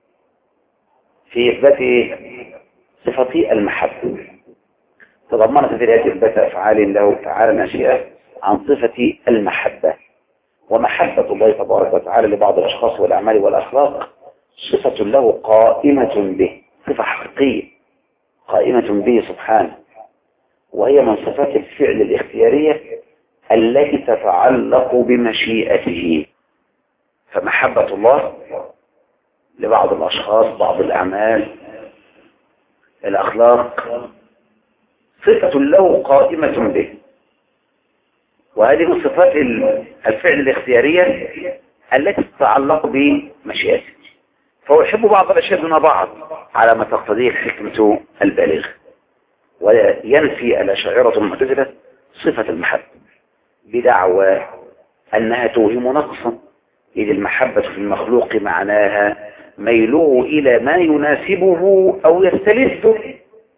في إثبات صفة المحبة. تضمنت هذه الآيات إثبات أفعال له تعالى ناشئة عن صفة المحبة. ومحبة الله تبارك وتعالى لبعض الأشخاص والأعمال والأخلاق صفة له قائمة به، صفة حقيقية قائمة به سبحانه، وهي من صفات الفعل الاختيارية التي تتعلق بمشيئته. فمحبة الله لبعض الأشخاص، بعض الأعمال، الأخلاق، صفة له قائمة به، وهذه من صفات الفعل الاختيارية التي تتعلق بمشيئته. فهو يحب بعض الأشياء دون بعض على ما تقتضيه الحكمة البالغة. وينفي الأشاعرة المعتزلة صفة المحبة بدعوى أنها توهم نقصا، إذ المحبة في المخلوق معناها ميله إلى ما يناسبه أو يستلذه.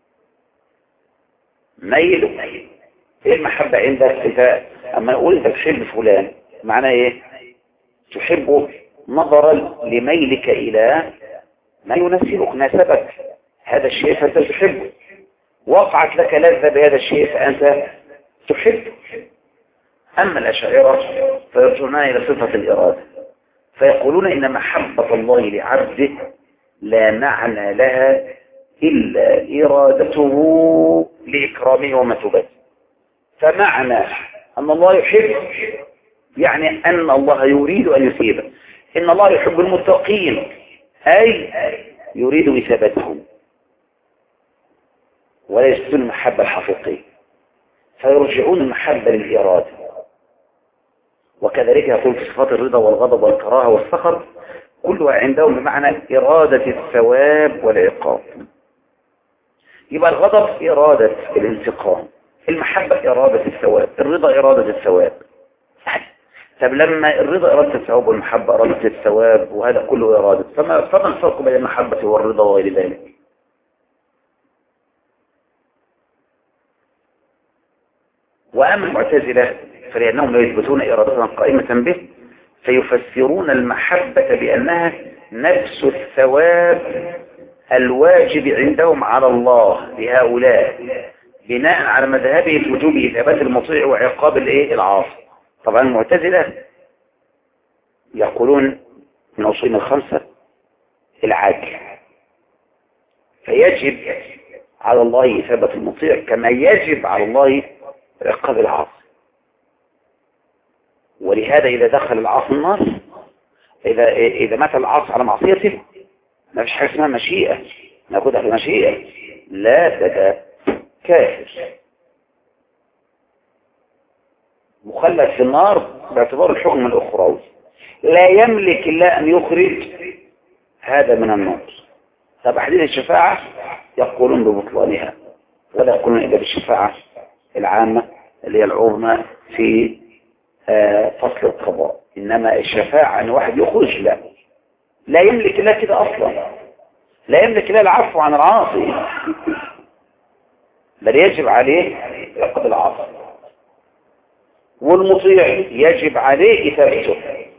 ميله ايه المحبة عندك؟ إذا أما نقول أنت تحب فلان معناه إيه؟ تحبه نظرا لميلك إلى ما يناسبك ناسبك هذا الشيء فأنت تحبه، وقعت لك لذة بهذا الشيء فأنت تحبه. أما الأشاعرة فيرجعون إلى صفة الإرادة فيقولون إن محبة الله لعبده لا معنى لها إلا إرادته لإكرامه ومثوبته. فمعنى أن الله يحب يعني أن الله يريد أن يثيبه. إن الله يحب المتقين أي يريد إثابتهم ولا يثبتون المحبة الحقيقية، فيرجعون المحبة للإرادة. وكذلك يقول في صفات الرضا والغضب والكراهة والسخط كلها عندهم بمعنى إرادة الثواب والعقاب. يبقى الغضب إرادة الانتقام، المحبة إرادة الثواب، الرضا إرادة الثواب. طب لما الرضا إرادة الثواب والمحبة إرادة الثواب وهذا كله إرادة، فما فما الفرق بين المحبة والرضا وغير ذلك؟ وأما المعتزلة فلأنهم لا يثبتون إرادة قائمة به فيفسرون المحبة بأنها نفس الثواب الواجب عندهم على الله لهؤلاء بناء على مذهبه في وجوب إثابات المطيع وعقاب الايه العاصي. طبعا المعتزلة يقولون من أصول الخمسة العدل، فيجب على الله إثابة المطيع كما يجب على الله عقاب العاصي. ولهذا إذا دخل العاصي النار، إذا إذا مات العاصي على معصيته ما فيش حاجة اسمها مشيئة ناخدها في مشيئة، لا ده كافر مخلد في النار باعتبار الحكم الأخروي، لا يملك إلا أن يخرج هذا من النار. طب حديث الشفاعة يقولون ببطلانها ولا يقولون إلا بالشفاعة العامة اللي هي العظمى في فصل القضاء. إنما الشفاعة أن واحد يخرج لا لا يملك إلا كده أصلا، لا يملك إلا العفو عن العاصي، بل يجب عليه عقاب العاصي. والمطيع يجب عليه إثابته،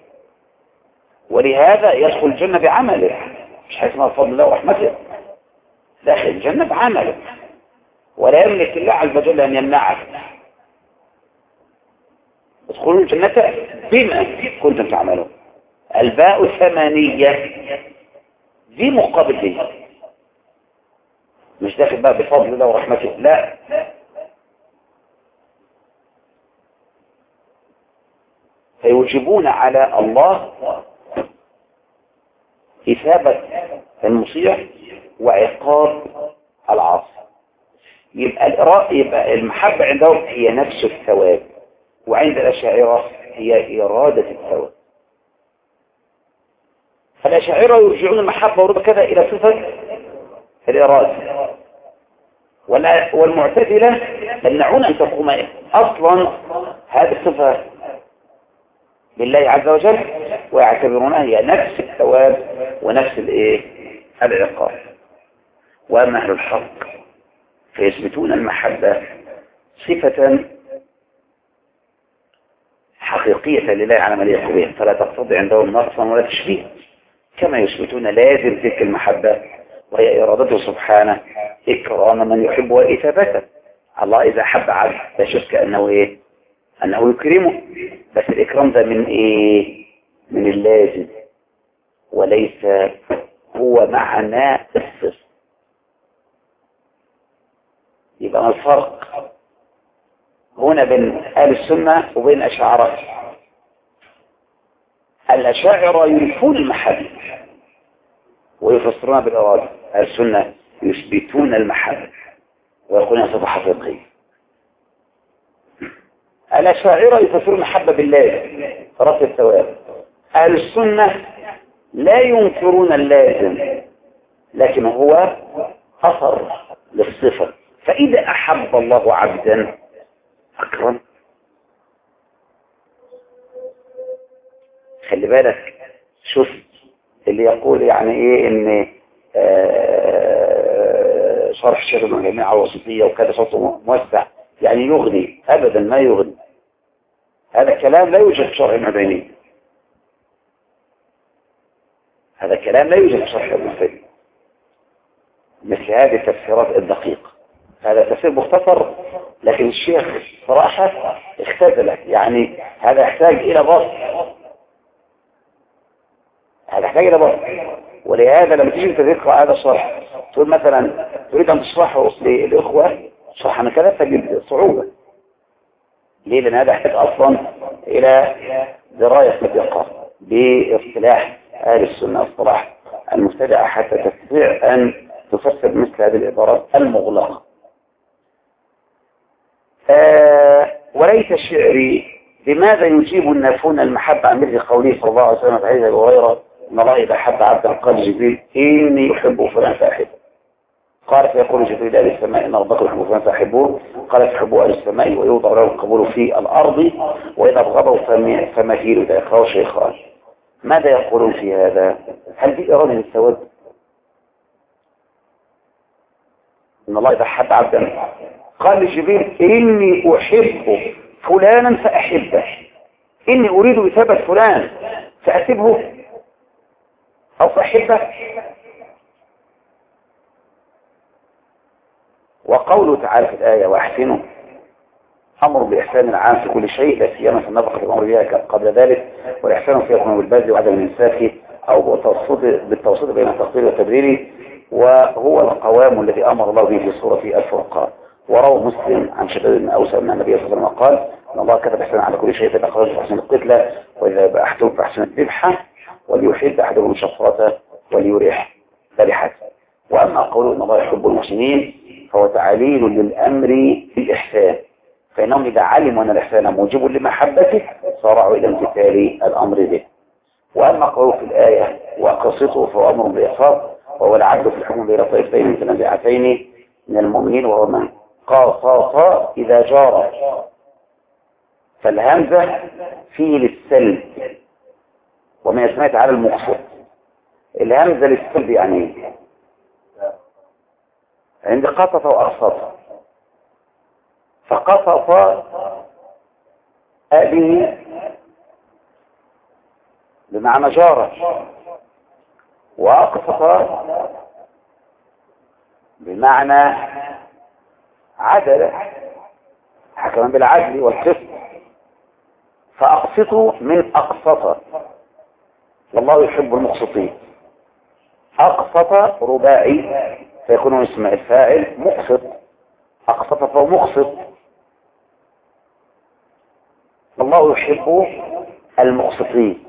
ولهذا يدخل الجنة بعمله، مش حيث ما فضل الله ورحمته، داخل الجنة بعمله ولا يملك الله عز وجل أن يمنعه. ادخلوا الجنة بما كنتم تعملون. الباء الثمانية دي مقابل دي، مش داخل بقى بفضل الله ورحمته، لا، فيوجبون على الله إثابة المطيع وعقاب العاصي. يبقى الإراء يبقى المحبة عندهم هي نفس الثواب، وعند الأشاعرة هي إرادة الثواب. فالأشاعرة يرجعون المحبة ورد كذا إلى صفة الإرادة، والمعتزلة يمنعون أن تقوم أصلا هذه الصفة لله عز وجل ويعتبرونها هي نفس الثواب ونفس الايه العقاب. واما اهل الحق فيثبتون المحبة صفة حقيقية لله على ما يليق به، فلا تقتضي عندهم نقصا ولا تشبيه، كما يثبتون لازم تلك المحبة وهي إرادته سبحانه إكرام من يحب وإثابته. الله إذا حب عبد لا شك أنه إيه؟ أنه يكرمه، بس الإكرام ده من إيه؟ من اللازم وليس هو معنى الصفة. يبقى ما الفرق هنا بين أهل السنة وبين الأشاعرة؟ الأشاعرة ينفون المحبة ويفسرونها بالإرادة، أهل السنة يثبتون المحبة ويقولون صفة حقيقية. الأشاعرة يفسرون المحبة بالله فرط الثواب. أهل السنة لا ينكرون اللازم لكن هو أثر للصفة. فإذا أحب الله عبدا أكرم. خلي بالك، شوف اللي يقول يعني إيه إن آه شرح الشيخ ابن عثيمين على الوسطية وكذا صوته موسع يعني يغني، أبدا ما يغني. هذا كلام لا يوجد في شرح ابن عثيمين. هذا كلام لا يوجد في شرح ابن القيم مثل هذه التفسيرات الدقيقة. هذا تفسير مختصر، لكن الشيخ صراحة اختزله، يعني هذا يحتاج إلى بسط، هذا يحتاج إلى بسط. ولهذا لما تيجي تقرأ هذا الشرح تقول مثلا تريد أن تشرحه للإخوة شرحا كذا تجد صعوبة. ليه؟ لأن هذا يحتاج أصلا إلى دراية مدقة باصطلاح أهل السنة، اصطلاح المبتدعة، حتى تستطيع أن تفسر مثل هذه العبارات المغلقة. آه وليت شعري لماذا يجيب النافون المحبة عن مثل قوله صلى الله عليه وسلم في حديث أبي هريرة إن الله إذا أحب عبدا قال جبريل إني يحب فلان فأحبه. قال فيقول جبريل أهل السماء إن ربكم يحب فلان فأحبوه. قال فحبوا أهل السماء ويوضع له القبول في الأرض وإذا أبغضوا فمهيل إذا يقرأوا شيخان. ماذا يقولون في هذا؟ هل في إرادة للسواد؟ إن الله إذا أحب عبدا قال لجبريل إني أحب فلانا فأحبه، إني أريد إثابة فلان فأسبه أو فأحبه. وقوله تعالى في الآية وأحسنوا أمر بإحسان العام في كل شيء لا سيما في النفقة الأمر بها قبل ذلك، والإحسان فيها يكون بالبذل وعدم الإنساك أو بالتوسط بين التقدير والتبرير، وهو القوام الذي أمر الله به في سورة الفرقان. وروى مسلم عن شداد بن أوس أن النبي صلى الله عليه وسلم قال إن الله كتب إحسان على كل شيء فإذا أخرج فأحسن القتلى وإذا بأحدهم فأحسن الذبحة وليحد أحدهم شفرته وليريح ذبيحته. وأما قوله إن الله يحب المحسنين فهو تعليل للأمر بالإحسان، فإنهم إذا علموا أن الإحسان موجب لمحبته صارعوا إلى امتثال الأمر به. وأما قوله في الآية وقصته فهو أمر بالإحصاء وهو العدل في الحكم بين طائفتين متنازعتين من المؤمنين وهو من قاصص إذا جار. فالهمزة فيه للسلب وما يسمى تعالى المقصد. الهمزة للسلب يعني عند قصص وأقصص، فقصص هذه بمعنى جارة، وأقصص بمعنى عدل، حكما بالعدل والقسط. فأقسطوا من أقسط والله يحب المقسطين. أقسط رباعي فيكون اسم الفاعل مقسط، أقسط فهو مقسط. الله يحب المقسطين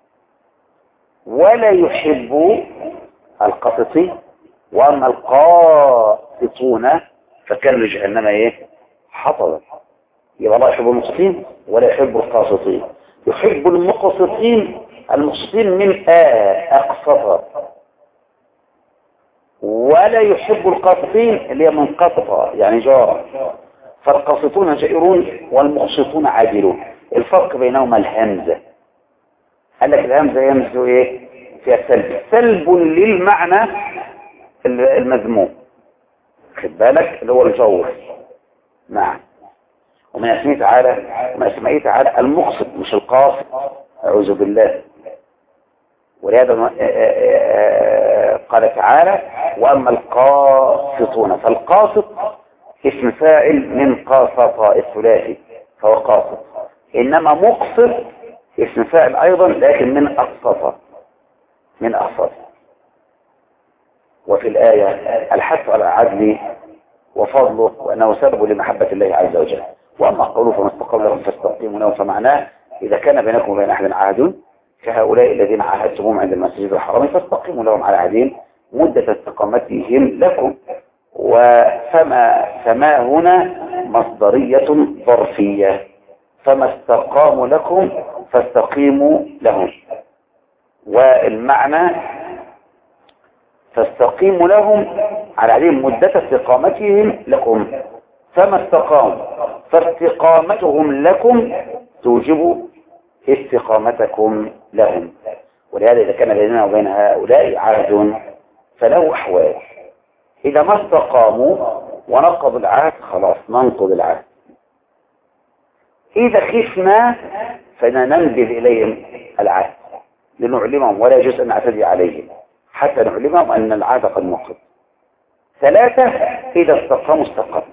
ولا يحب القسطين. وأما القاسطون فكانوا لجهنم ايه حطبا. يبقى الله يحب المقسطين ولا يحب القاسطين. يحب المقسطين، المقسطين من آه أقسط، ولا يحب القاسطين اللي هي منقطفة يعني جارة. فالقاسطون جائرون والمقسطون عادلون. الفرق بينهما الهمزة. قال لك الهمزة يمزو ايه فيها سلب، سلب للمعنى المذموم، خد بالك اللي هو الجور. نعم. ومن اسمه تعالى ومن اسمه تعالى المقسط مش القاسط، اعوذ بالله. ولهذا قال تعالى واما القاسطون، فالقاسط اسم فاعل من قاسط الثلاثي فهو قاسط، انما مقسط اسم فاعل ايضا لكن من اقسط، من اقسط. وفي الآية الحث على العدل وفضله وأنه سبب لمحبة الله عز وجل. وأما قوله فما استقام لهم فاستقيموا لهم، فمعناه إذا كان بينكم وبين أحد عهد كهؤلاء الذين عاهدتموهم عند المسجد الحرام فاستقيموا لهم على عهدهم مدة استقامتهم لكم. وفما فما هنا مصدرية ظرفية، فما استقاموا لكم فاستقيموا لهم. والمعنى فاستقيموا لهم على عدم مدة استقامتهم لكم، فما استقاموا فاستقامتهم لكم توجب استقامتكم لهم. ولهذا إذا كان بيننا وبين هؤلاء عهد فله أحوال، إذا ما استقاموا ونقضوا العهد خلاص ننقض العهد، إذا خفنا فننبذ إليهم العهد لنعلمهم ولا يجوز أن نعتدي عليهم حتى نعلمهم أن العهد قد نقض. ثلاثة إذا استقاموا استقاموا،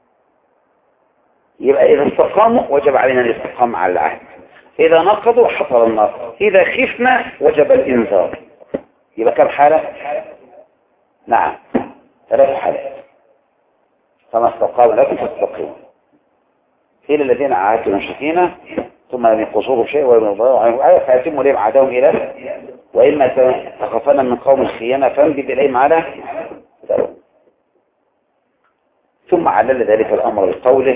يبقى إذا استقاموا وجب علينا الاستقامة على العهد، إذا نقضوا حصل النقض، إذا خفنا وجب الإنذار. يبقى كم حالة؟ نعم ثلاث حالات. فما استقاموا لكم فاستقيموا إلى الذين عاهدتم المشركين ثم لم ينقصوكم شيء ولم يضيعوا عنهم آية فأتموا إليهم عهدهم إلى وإما تخافن من قوم خيانة فانبذ إليهم على ذلك. ثم علل ذلك الأمر بقوله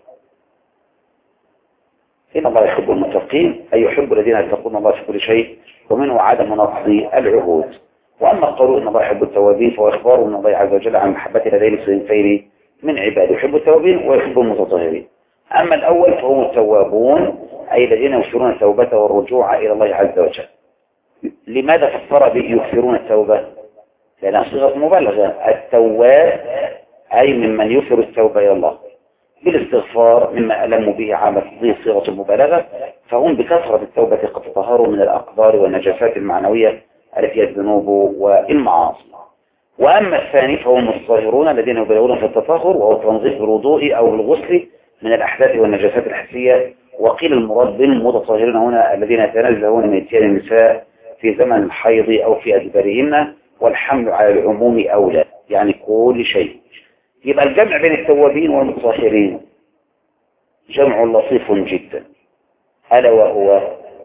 إن الله يحب المتقين أي يحب الذين يتقون الله في كل شيء ومنه عدم نقض العهود. وأما قوله إن الله يحب التوابين فهو إخبار من الله عز وجل عن محبة لدين الصنفين من عباده، يحب التوابين ويحب المتطهرين. أما الأول فهم التوابون أي الذين يكثرون التوبة والرجوع إلى الله عز وجل. لماذا فسر بيكثرون التوبة؟ لأنها صيغة مبالغة، التواب أي ممن يكثر التوبة إلى الله بالاستغفار مما ألموا به عامة ذي صيغة المبالغة، فهم بكثرة التوبة قد تطهروا من الأقدار والنجاسات المعنوية التي هي الذنوب والمعاصي. وأما الثاني فهم الطاهرون الذين يبالغون في التطهر وهو التنظيف بالوضوء أو بالغسل من الأحداث والنجاسات الحسية. وقيل المراد بالمتطهرين هنا الذين يتنزهون من اتيان النساء في زمن الحيض أو في أدبارهن، والحمل على العموم أولى يعني كل شيء. يبقى الجمع بين التوابين والمتطهرين جمع لطيف جدا، ألا وهو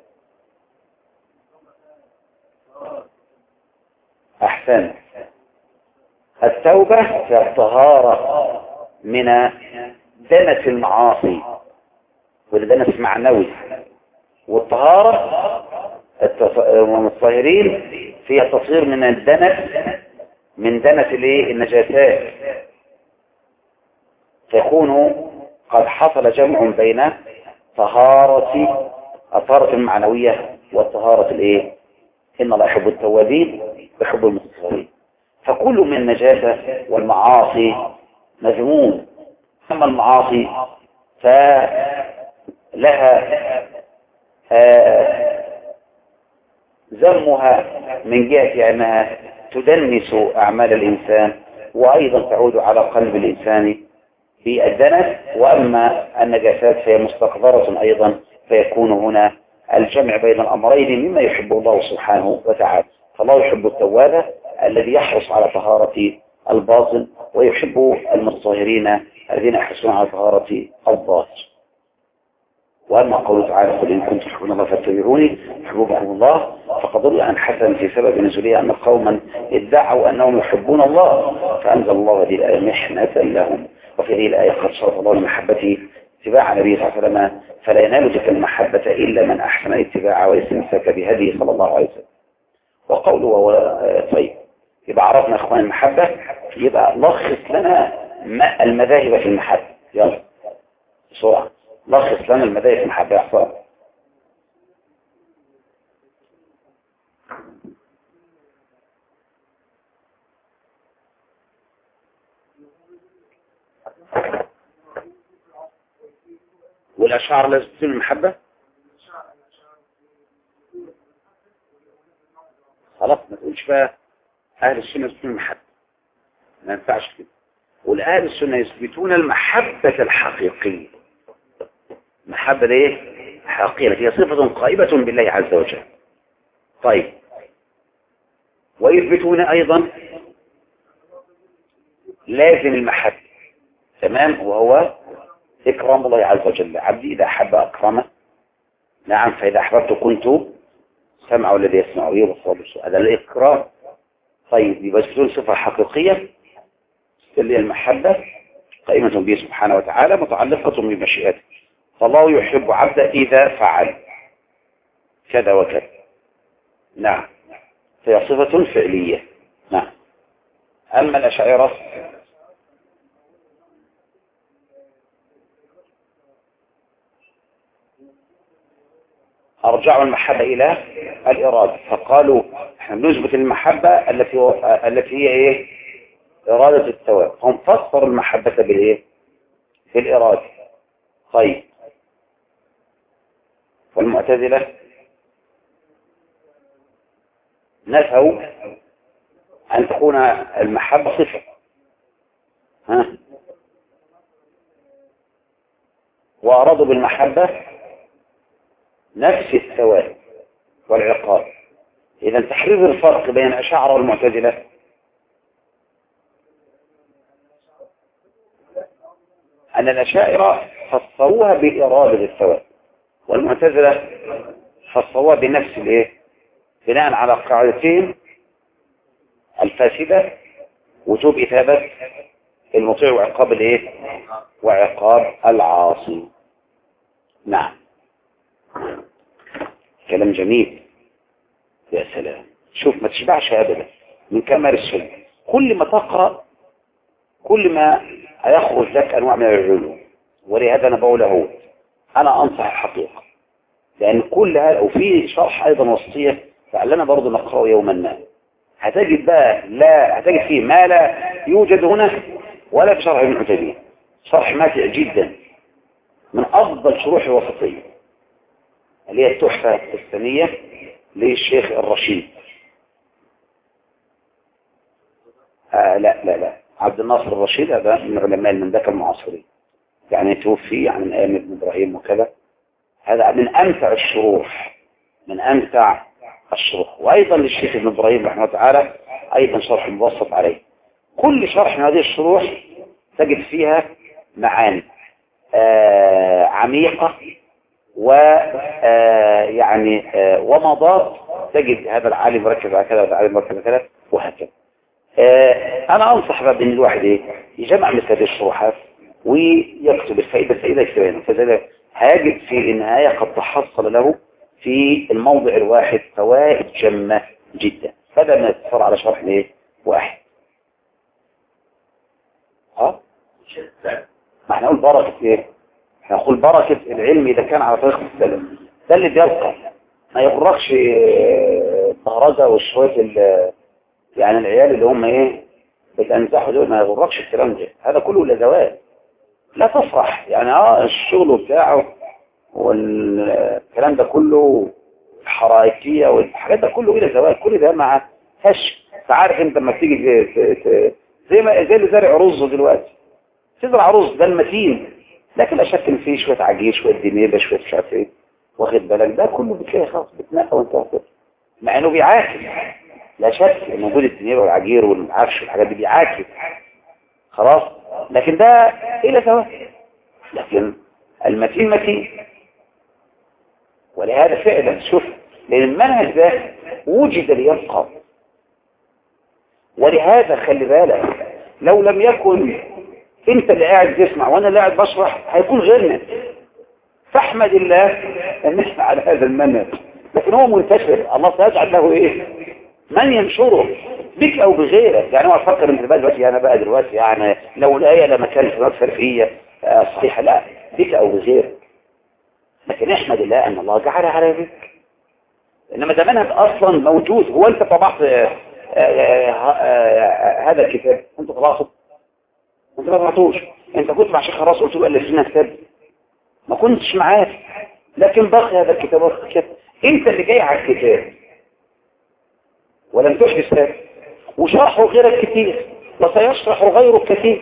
أحسن التوبة هي الطهارة من دنس المعاصي والدنس معنوي، والطهارة والمتطهرين فيها التطهير من الدنس من دنس النجاسات، فيكون قد حصل جمع بين طهارة الطهارة المعنوية والطهارة الايه؟ إن الله يحب التوابين ويحب المتطهرين. فكل من النجاسة والمعاصي مذموم، أما المعاصي فلها ذمها من جهة أنها تدنس أعمال الإنسان وأيضا تعود على قلب الإنسان بالدنس. وأما النجاسات فهي مستقذرة أيضا، فيكون هنا الجمع بين الأمرين مما يحبه الله سبحانه وتعالى. فالله يحب التواب الذي يحرص على طهارة الباطن، ويحب المتطهرين الذين يحرصون على طهارة الظاهر. وأما قوله تعالى قل إن كنتم تحبون الله فاتبعوني يحببكم الله، فقد روي عن حسن في سبب نزولها أن قوما ادعوا أنهم يحبون الله فأنزل الله هذه الآية محنة لهم. وفي هذه الآية قد شرط الله لمحبته اتباع النبي صلى الله عليه وسلم، فلا ينال تلك المحبة إلا من أحسن الاتباع والاستمساك بهديه صلى الله عليه وسلم. وقوله هو طيب، يبقى عرفنا إخوان المحبة، يبقى لخص لنا المذاهب في المحبة. يلا بسرعة لخص لنا المذاهب في المحبة يا أحسن. والأشعار لازم تكون المحبة خلاص، ما تقولش بقى أهل السنة يثبتون المحبة، ما ينفعش كده. والأهل السنة يثبتون المحبة الحقيقية، محبة ايه حقيقية هي صفة قائمة بالله عز وجل. طيب ويثبتون أيضا لازم المحبة تمام، وهو إكرام الله عز وجل. عبدي إذا أحب أكرمه، نعم، فإذا أحببت كنت سمع الذي يسمع به وبصره، هذا الإكرام. طيب يبقى يثبتون صفة حقيقية اللي هي المحبة قائمة به سبحانه وتعالى متعلقة بمشيئته. فالله يحب عبده إذا فعل كذا وكذا، نعم، فهي صفة فعلية. نعم. أما الأشاعرة أرجعوا المحبة إلى الإرادة، فقالوا احنا بنثبت المحبة التي و... التي هي إيه؟ إرادة الثواب. هم فسروا المحبة بالإيه؟ بالإرادة. طيب والمعتزلة نفوا أن تكون المحبة صفة. ها وأرادوا بالمحبة نفس الثواب والعقاب. إذا تحرير الفرق بين الأشاعرة والمعتزلة أن الأشاعرة فسروها بإرادة الثواب، والمعتزلة فسروها بنفس الإيه؟ بناء على قاعدتين الفاسدة وجوب إثابة المطيع وعقاب الإيه؟ وعقاب العاصي. نعم كلام جميل. يا سلام، شوف ما تشبعش أبدا من كمال السنة. كل ما تقرأ كل ما هيخرج لك أنواع من العلوم. ولهذا أنا بقول له أنا أنصح الحقيقة، لأن كل هذا وفي شرح أيضا وسطية فعلنا برضو نقرأه يوما ما، هتجد بقى لا هتجد فيه ما لا يوجد هنا ولا في شرح ابن عثيمين. شرح ماتع جدا من أفضل شروح الوسطية اللي هي التحفة الثانية للشيخ الرشيد. آه لا لا لا عبد الناصر الرشيد، هذا من علماء المملكة المعاصرين، يعني توفي يعني من أيام ابن إبراهيم وكذا. هذا من أمتع الشروح، من أمتع الشروح. وأيضا للشيخ ابن إبراهيم رحمه الله تعالى أيضا شرح مبسط عليه. كل شرح من هذه الشروح تجد فيها معاني آه عميقة ويعني آه ومضات، تجد هذا العالم مركز على كذا وهذا العالم مركز على كذا وهكذا. آه أنا أنصح بأن الواحد إيه يجمع مثل هذه الشروحات ويكتب الفائدة الفائدة يكتبها، فذلك هيجد في النهاية قد تحصل له في الموضع الواحد فوائد جمة جدا بدل ما يتصل على شرح ايه واحد. ها ما احنا نقول بركة ايه؟ احنا نقول بركة العلم اذا كان على طريقة السلف، ده اللي بيبقى. ما يغرقش الطهرجة والشوية يعني العيال اللي هم ايه بتنزحوا دول، ما يغرقش الكلام ده، هذا كله لزوال. لا تفرح يعني اه الشغل بتاعه والكلام ده كله الحرائكية والحاجات ده كله إلى زوال، كل ده مع هش. فعارف انت لما تيجي زي ما زي اللي زارع رز دلوقتي، تزرع رز ده المتين، لكن لا شك ان فيه شويه عجير شويه دنيبه شويه مش عارف ايه، واخد بالك ده كله بتلاقي خلاص بتنقى وانت واخد، مع انه بيعاكس. لا شك ان وجود الدنيبه والعجير والعفش والحاجات دي بيعاكس خلاص، لكن ده الى زوال. لكن المتين متين. ولهذا فعلا شوف، لأن المنهج ده وجد ليبقى. ولهذا خلي بالك لو لم يكن انت اللي قاعد تسمع وانا اللي قاعد بشرح هيكون غيرنا. فاحمد الله ان احنا على هذا المنهج، لكن هو منتشر، الله سيجعل له ايه من ينشره بك او بغيرك. يعني هو افكر انت بقى دلوقتي انا بقى دلوقتي يعني لو الايه لما كانت اكثر فيا صحيحه، لا بك او بغيرك، لكن احمد الله ان الله جعل على ذلك. انما ده منهج اصلا موجود. هو انت طبعت هذا الكتاب؟ انت طبعته؟ انت ما طبعتوش. انت كنت مع شيخ خلاص قلت له الف لنا كتاب؟ ما كنتش معاه، لكن بقي هذا الكتاب الكتاب. انت اللي جاي على الكتاب ولم تحدث هذا، وشرحه غيرك كثير وسيشرح غيرك كثير.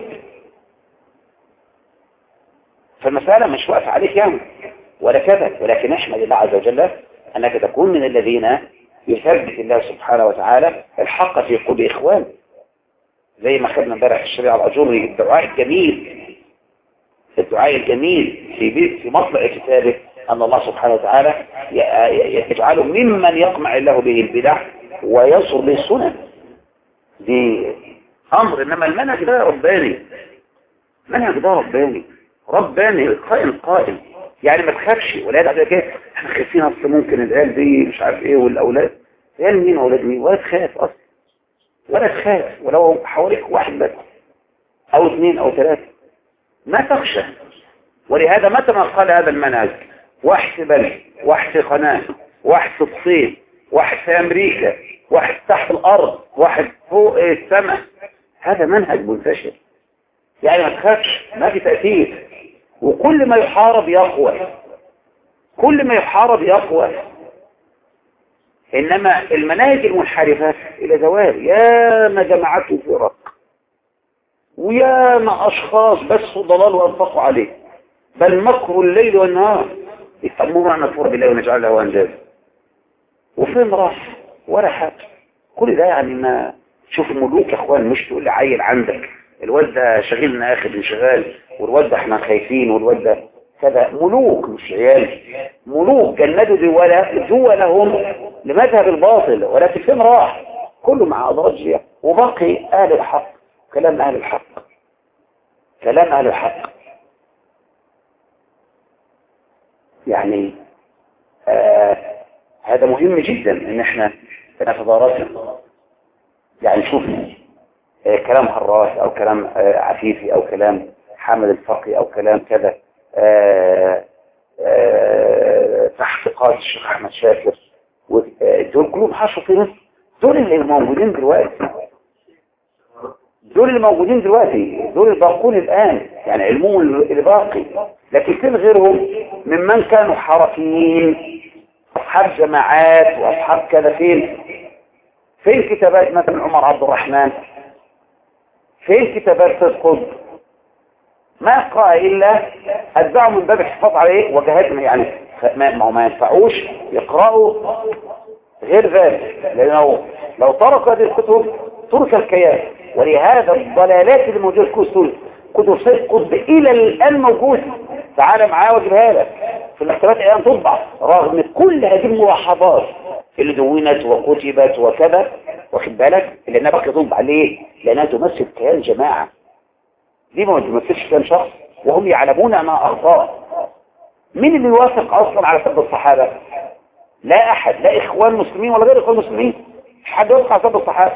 فالمسألة مش واقف عليك يعني ولا كذا، ولكن احمد الله عز وجل أنك تكون من الذين يثبت الله سبحانه وتعالى الحق في قلوب إخوان، زي ما خدنا امبارح الشريعة الأجوري الدعاء الجميل، الدعاء الجميل في بيت في مطلع كتابه أن الله سبحانه وتعالى يجعله ممن يقمع الله به البدع وينصر به السنن. دي أمر. إنما المنهج ده رباني، المنهج ده رباني رباني قائم قائم، يعني ما تخافش. ولا ده كده احنا خايفين اصل ممكن العيال دي مش عارف ايه والاولاد، عيال مين اولاد مين؟ ولا تخاف اصلا، ولا تخاف ولو حواليك واحد بس او اثنين او ثلاثه، ما تخشى. ولهذا متى ما قال هذا المنهج واحد في بلد، واحد في قناه، واحد في الصين، واحد في امريكا، واحد تحت الارض، واحد فوق السماء، هذا منهج منتشر، يعني ما تخافش، ما في تأثير. وكل ما يحارب يقوى، كل ما يحارب يقوى. إنما المناهج المنحرفة إلى زوال، يا ما جماعات وفرق ويا ما أشخاص بس ضلال وأنفقوا عليه، بل مكروا الليل والنهار يسموه أن نكفر بالله ونجعل له أندادا. وفين راح ولا حاجة؟ كل ده يعني ما شوف الملوك يا اخوان، مش تقول لي عيل عندك الواد ده شغلنا اخد انشغال والواد ده احنا خايفين والواد ده كذا. ملوك مش عيال، ملوك جندوا دولهم لمذهب الباطل، ولكن فين راح؟ كله مع أضرجية. وبقي أهل الحق، كلام أهل الحق، كلام أهل الحق. يعني آه هذا مهم جدا ان احنا نتدارسه. يعني شوف آه كلام هراس او كلام آه عفيفي او كلام حامد الفقي او كلام كذا، آه آه تحقيقات الشيخ احمد شاكر، دول كلهم حشوا في مصر. دول اللي موجودين دلوقتي، دول اللي موجودين دلوقتي، دول الباقون الآن، يعني علمهم اللي باقي. لكن فين غيرهم ممن كانوا حركيين، أصحاب جماعات وأصحاب كذا؟ فين فين كتابات مثلا عمر عبد الرحمن؟ فين كتابات سيد قطب؟ ما قرأ إلا أتبعوا من باب الحفاظ عليه وجهتنا، يعني ما ما ينفعوش يقرأوا غير ذلك، لأنه لو ترك هذه الكتب ترك الكيان. ولهذا الضلالات اللي موجودة في كتب كتب سيد قطب إلى الآن موجودة. تعال معايا واجيبها لك في المكتبات الآن تطبع، رغم كل هذه الملاحظات اللي دونت وكتبت وكذا، واخد بالك، لأنها بقى تطبع. ليه؟ لأنها تمثل كيان جماعة، دي ما تمثلش كيان شخص، وهم يعلمون أنها أخطاء. مين اللي يوافق أصلا على سب الصحابة؟ لا أحد، لا إخوان مسلمين ولا غير إخوان مسلمين، مش حد يوافق على سب الصحابة.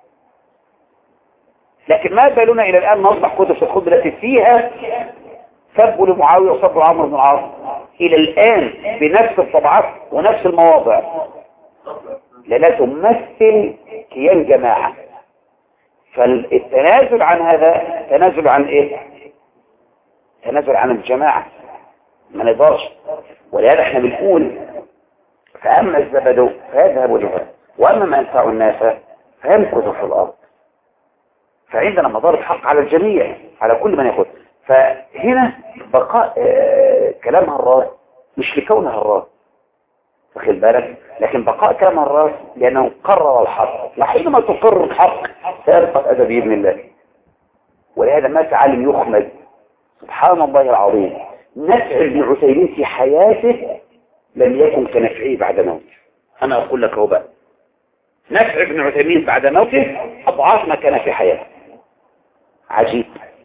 لكن ما بالنا إلى الآن نطبع كتب في الخطبة التي فيها سبوا لمعاوية وسبوا عمرو بن العاص إلى الآن بنفس الطبعات ونفس المواضع، لا تمثل كيان جماعة. فالتنازل عن هذا تنازل عن إيه؟ تنازل عن الجماعة، ما نقدرش. ولهذا احنا بنقول فأما الزبد فيذهب جفاء وأما ما ينفع الناس فيمكث في الأرض. فعندنا مضار حق على الجميع، على كل من يأخذ. فهنا بقاء آه كلام هراس مش لكونه هراس، واخد بالك، لكن بقاء كلام هراس لأنه قرر الحق، وحينما تقر الحق سيبقى أدب بإذن الله. ولهذا ما تعلم يخمد سبحان الله العظيم. نفع ابن عثيمين في حياته لم يكن كنفعه بعد موته. أنا أقول لك هو بقى نفع ابن عثيمين بعد موته أضعاف ما كان في حياته. عجيب.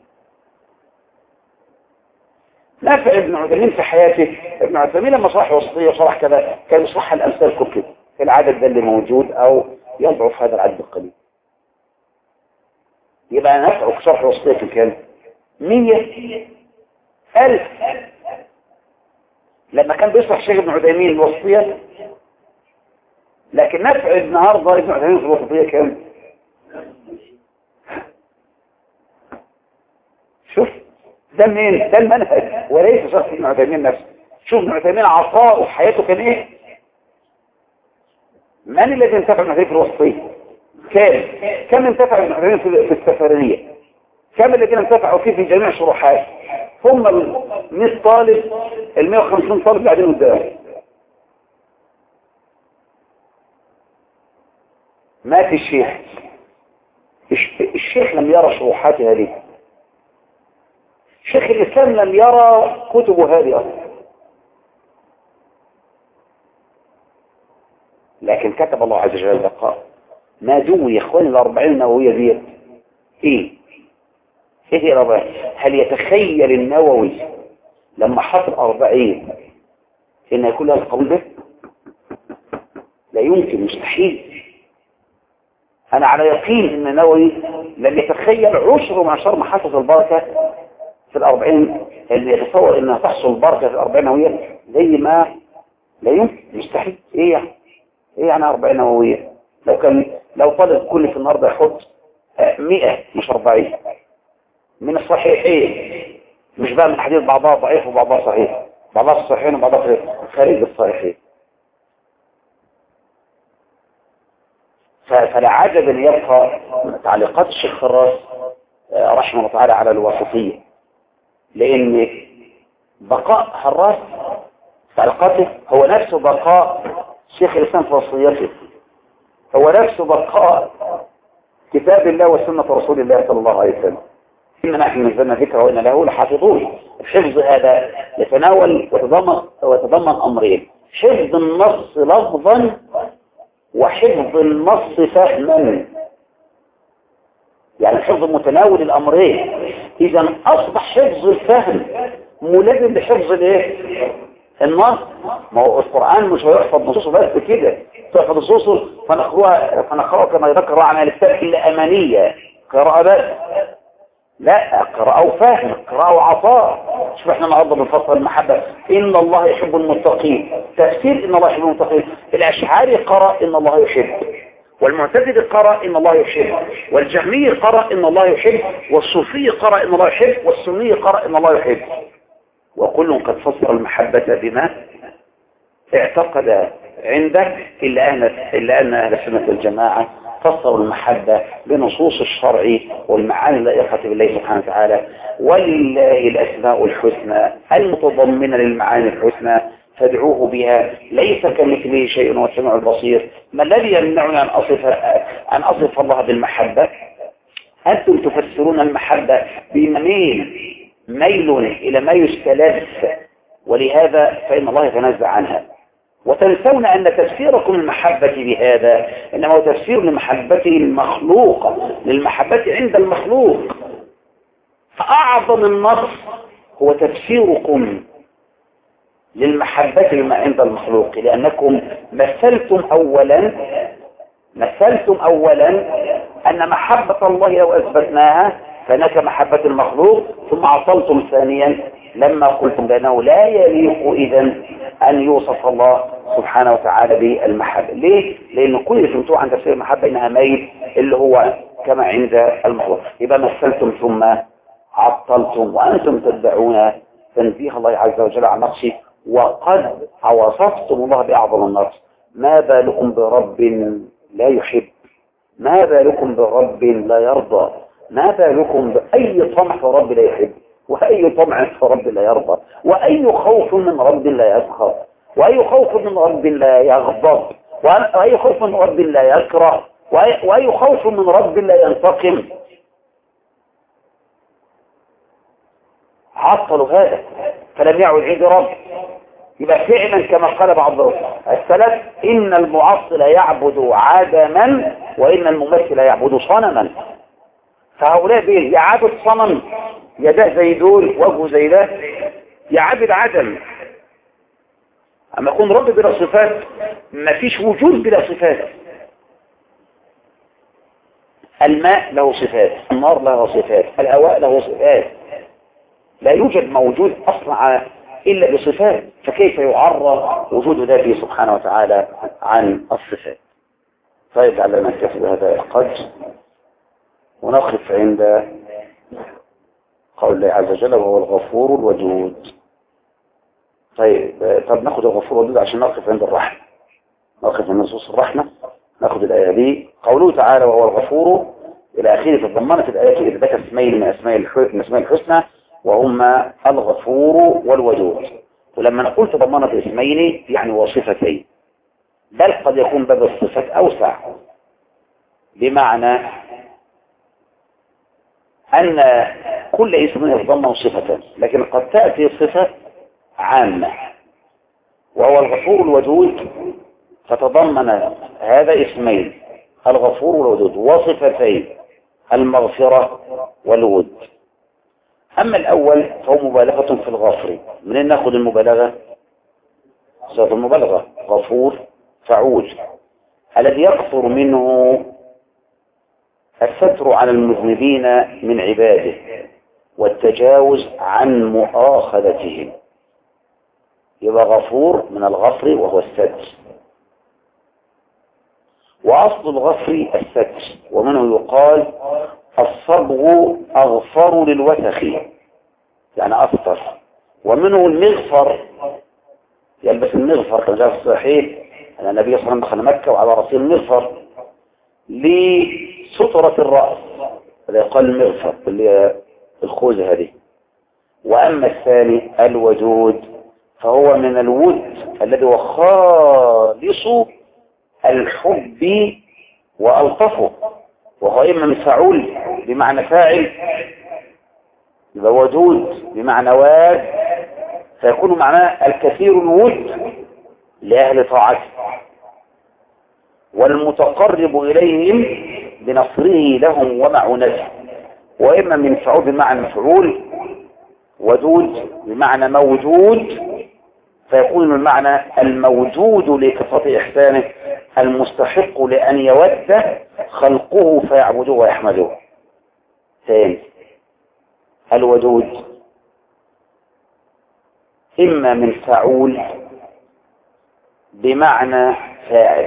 نفع ابن عثيمين في حياته، ابن عثيمين لما صرح وسطية وصرح كذا كان يصرحها الأمثال كل كده في العدد ده اللي موجود أو يضعف هذا العدد القليل. يبقى نفعه في شرح وسطية كان مية ألف. لما كان بيصرح شيخ ابن عثيمين الوسطية، لكن نفع النهارده ابن عثيمين في الوسطية كام؟ شوف ده منين؟ ده المنهج وليس شخص ابن عثيمين نفسه. شوف ابن عثيمين عطاءه في حياته كان ايه؟ من الذي انتفع ابن عثيمين في الوسطية؟ كام؟ كم انتفع ابن عثيمين في السفرية؟ كم الذين انتفعوا فيه في جميع شروحات؟ هم ال مية طالب، ال مية وخمسين طالب قاعدين قدام. مات الشيخ، الشيخ لم يرى شروحات هذه، شيخ الإسلام لم يرى كتب هذه أصلا، لكن كتب الله عز وجل بقاء. ما دوي يا إخواني الأربعين النووية دي إيه؟ إيه هي الأربعين؟ هل يتخيل النووي لما حط أربعين إن يكون لها القبول به؟ لا يمكن، مستحيل. أنا على يقين إن النووي لم يتخيل عشر معشر ما حصل البركة في الأربعين، اللي يتصور إنها تحصل البركة في الأربعين نووية زي ما لا يمكن، مستحيل. إيه يعني؟ إيه يعني أربعين نووية؟ لو كان لو طالب كل في النهارده يحط مئة مش أربعين من الصحيحين، مش بقى من حديث بعضها ضعيف وبعضها صحيح، بعضها صحيحين وبعضها خارج الصحيحين. فلا عجب أن يبقى تعليقات الشيخ فراس رحمه الله تعالى على الوسطية، لأن بقاء حراس تعليقاته هو نفسه بقاء شيخ الإسلام في وصيته، هو نفسه بقاء كتاب الله وسنة رسول الله صلى الله عليه وسلم. إن نحن نزلنا ذكر وإن له لحافظون. الحفظ هذا يتناول وتضمن وتضمن أمرين: حفظ النص لفظا وحفظ النص فهما. يعني الحفظ متناول الأمرين. إذا أصبح حفظ الفهم ملازم لحفظ الايه؟ النص. ما هو القرآن مش هيحفظ نصوصه بس كده، تحفظ نصوصه فنقرأها فنقرأها كما يذكر عن الكتاب إلا أمانية قراءة بس. لا، قراءة وفهم، قراءة وعطاء. شوف احنا النهارده بنفسر المحبة إن الله يحب المتقين، تفسير إن الله يحب المتقين. الأشعري قرأ إن الله يحب، والمعتزلي قرأ إن الله يحب، والجهمي قرأ إن الله يحب، والصوفي قرأ إن الله يحب، والسني قرأ إن الله يحب. وكل قد فسر المحبة بما اعتقد عنده، إلا أن إلا أن أهل السنة والجماعة فسروا المحبة بنصوص الشرع والمعاني اللائقة بالله سبحانه وتعالى. ولله الأسماء الحسنى المتضمنة للمعاني الحسنى فادعوه بها، ليس كمثله شيء وهو السميع البصير. ما الذي يمنعني أن أصف أن أصف الله بالمحبة؟ أنتم تفسرون المحبة بميل ميل إلى ما يستلذ، ولهذا فإن الله يتنزع عنها. وتنسون أن تفسيركم المحبة بهذا إنما هو تفسير لمحبته المخلوقة، للمحبة عند المخلوق. فأعظم النص هو تفسيركم للمحبة لما عند المخلوق، لأنكم مثلتم أولا مثلتم أولا أن محبة الله لو أثبتناها فهناك محبة المخلوق، ثم عطلتم ثانيا لما قلتم بأنه لا يليق إذن أن يوصف الله سبحانه وتعالى بالمحبة. ليه؟ لأن كل اللي فهمتوه عن تفسير المحبة إنها ميل اللي هو كما عند المخلوق. يبقى مثلتم ثم عطلتم وأنتم تدعون تنزيه الله عز وجل عن نقصه، وقد وصفتم الله بأعظم النقص. ما بالكم برب لا يحب؟ ما بالكم برب لا يرضى؟ ما بالكم بأي طمع في رب لا يحب، وأي طمع في رب لا يرضى، وأي خوف من رب لا يسخط، وأي خوف من رب لا يغضب، وأي خوف من رب لا يكره، وأي خوف من رب لا ينتقم. عطلوا هذا فلم يعد عند رب. يبقى فعلا كما قال بعض السلف إن المعطل يعبد عدما وإن الممثل يعبد صنما. فهؤلاء بيه يعبد صنم، يده زي دول وجهه زي ده، يعبد عدم. أما يكون رب بلا صفات ما فيش وجود بلا صفات. الماء له صفات، النار له صفات، الهواء له صفات، لا يوجد موجود أصلا إلا بصفات، فكيف يعرض وجود ذاته سبحانه وتعالى عن الصفات؟ طيب على نكتفي بهذا القدر ونقف عند قول الله عز وجل وهو الغفور الودود. طيب طب ناخد الغفور الودود عشان نقف عند الرحمة، نقف عند نصوص الرحمة، ناخد الآية دي قوله تعالى وهو الغفور إلى آخره. تضمنت الآية إثبات اسمين من أسماء الأسماء الحسنى وهما الغفور والودود. ولما نقول تضمنت اسمين يعني وصفتين، بل قد يكون باب الصفات أوسع، بمعنى أن كل اسم يتضمن صفة، لكن قد تأتي صفة عامة وهو الغفور الودود، فتضمن هذا اسمين الغفور والودود وصفتين المغفرة والود. أما الأول فهو مبالغة في الغفر. منين نأخذ المبالغة؟ صفة المبالغة غفور فعول، الذي يغفر منه الستر على المذنبين من عباده والتجاوز عن مؤاخذتهم. يبقى غفور من الغفر وهو الستر، وأصل الغفر الستر، ومنه يقال الصبغ أغفر للوسخ يعني أفطر، ومنه المغفر يلبس المغفر كما جاء في الصحيح أن النبي صلى الله عليه وسلم دخل مكة وعلى رأسه المغفر. لسترة الرأس اللي يقال المغفر اللي هي الخوذة هذه. وأما الثاني الودود فهو من الود الذي هو خالص الحب وألطفه، وهو إما من فعول بمعنى فاعل، يبقى ودود بمعنى واد، فيكون معناه الكثير الود لأهل طاعته والمتقرب إليهم بنصره لهم ومعونته. وإما من فعول بمعنى مفعول، ودود بمعنى موجود، فيكون المعنى الموجود لكثرة إحسانه المستحق لأن يود خلقه فيعبدوه ويحمدوه. ثاني الودود إما من فعول بمعنى فاعل،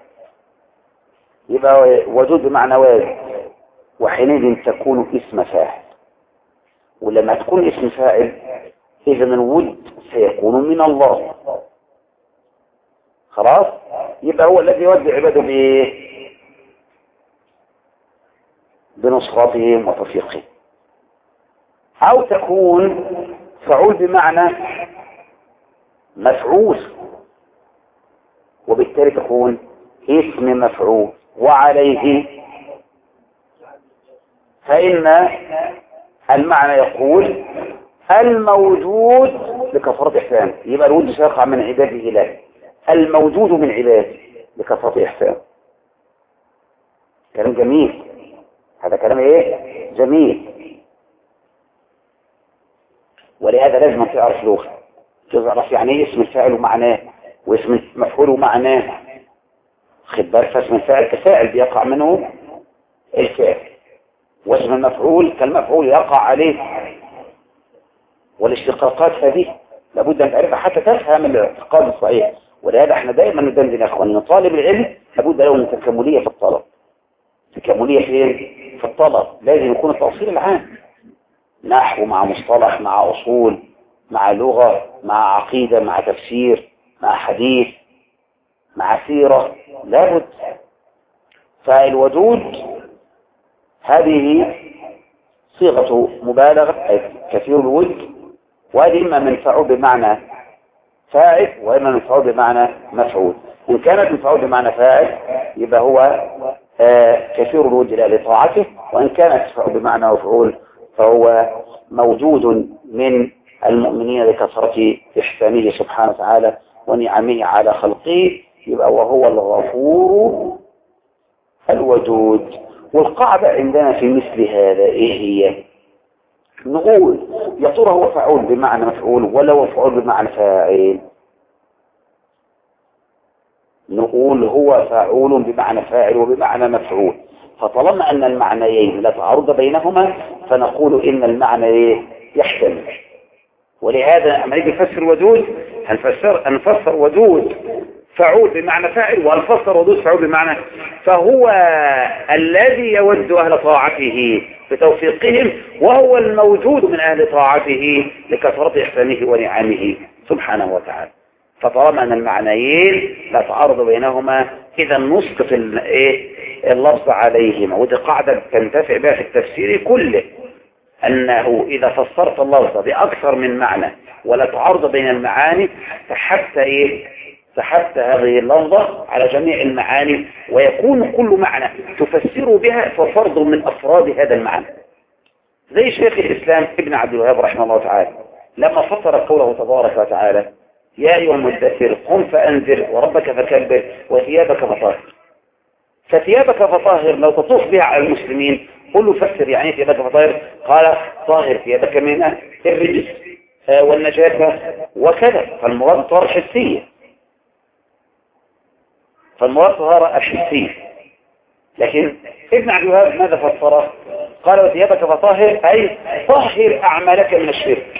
يبقى ودود بمعنى واد، وحينئذ تكون اسم فاعل. ولما تكون اسم فاعل إذن الود سيكون من الله. خلاص، يبقى هو الذي يودي عباده بإيه؟ بنصرتهم وتوفيقهم. أو تكون فعول بمعنى مفعول، وبالتالي تكون اسم مفعول. وعليه فإن المعنى يقول الموجود لكثرة إحسان، يبقى الود سيقع من عباده إله، الموجود من عباده لكثرة إحسان. كلام جميل، هذا كلام إيه؟ جميل. ولهذا لازم تعرف لغة، تعرف يعني إيه اسم الفاعل ومعناه، واسم المفعول ومعناه. خد بالك، فاسم الفاعل كفاعل بيقع منه الفاعل، واسم المفعول كالمفعول يقع عليه. والاشتقاقات هذه لابد أن تعرفها حتى تفهم الاعتقاد الصحيح. ولهذا احنا دائما ندندن يا اخواني، طالب العلم لابد له من تكاملية في الطلب. تكاملية فين؟ في الطلب لازم يكون التأصيل العام، نحو مع مصطلح مع أصول مع لغة مع عقيدة مع تفسير مع حديث مع سيرة، لابد. فالودود هذه صيغة مبالغة أي كثير الود، وهذه إما من فعول بمعنى فاعل وإما من فعول بمعنى مفعول. إن كانت من فعول بمعنى فاعل يبقى هو آه كثير الود لطاعته، وإن كانت فعول بمعنى مفعول فهو موجود من المؤمنين لكثرة إحسانه سبحانه وتعالى ونعمه على خلقه، يبقى وهو الغفور الودود. والقاعدة عندنا في مثل هذا إيه هي؟ نقول يا ترى هو فعول بمعنى مفعول ولا هو فعول بمعنى فاعل؟ نقول هو فاعول بمعنى فاعل وبمعنى مفعول. فطالما أن المعنيين لا تعارض بينهما فنقول إن المعنى يحتمل. ولهذا لما نيجي نفسر ودود هنفسر هنفسر ودود فعول بمعنى فاعل، وهنفسر ودود فعول بمعنى، فهو الذي يود أهل طاعته بتوفيقهم، وهو الموجود من أهل طاعته لكثرة إحسانه ونعمه سبحانه وتعالى. فطالما أن المعنيين لا تعارض بينهما إذا نسقط اللفظ عليهما. ودي قاعدة تنتفع بها في التفسير كله، أنه إذا فسرت اللفظ بأكثر من معنى ولا تعارض بين المعاني فحتى إيه سحبت هذه اللفظة على جميع المعاني، ويكون كل معنى تفسر بها ففرض من أفراد هذا المعنى. زي شيخ الإسلام ابن عبد الوهاب رحمه الله تعالى لما فسر قوله تبارك وتعالى يا أيها المدثر قم فأنذر وربك فكبر وثيابك فطهر. فثيابك فطهر لو تطوف بها على المسلمين قل له فسر يعني ثيابك فطهر، قال طاهر ثيابك من الرجس والنجاسة وكذا. فالمراد طهارة حسية، فالمراد طهارة الحسية. لكن ابن عبد الوهاب ماذا فسره؟ قال وثيابك فطهر أي طهر أعمالك من الشرك.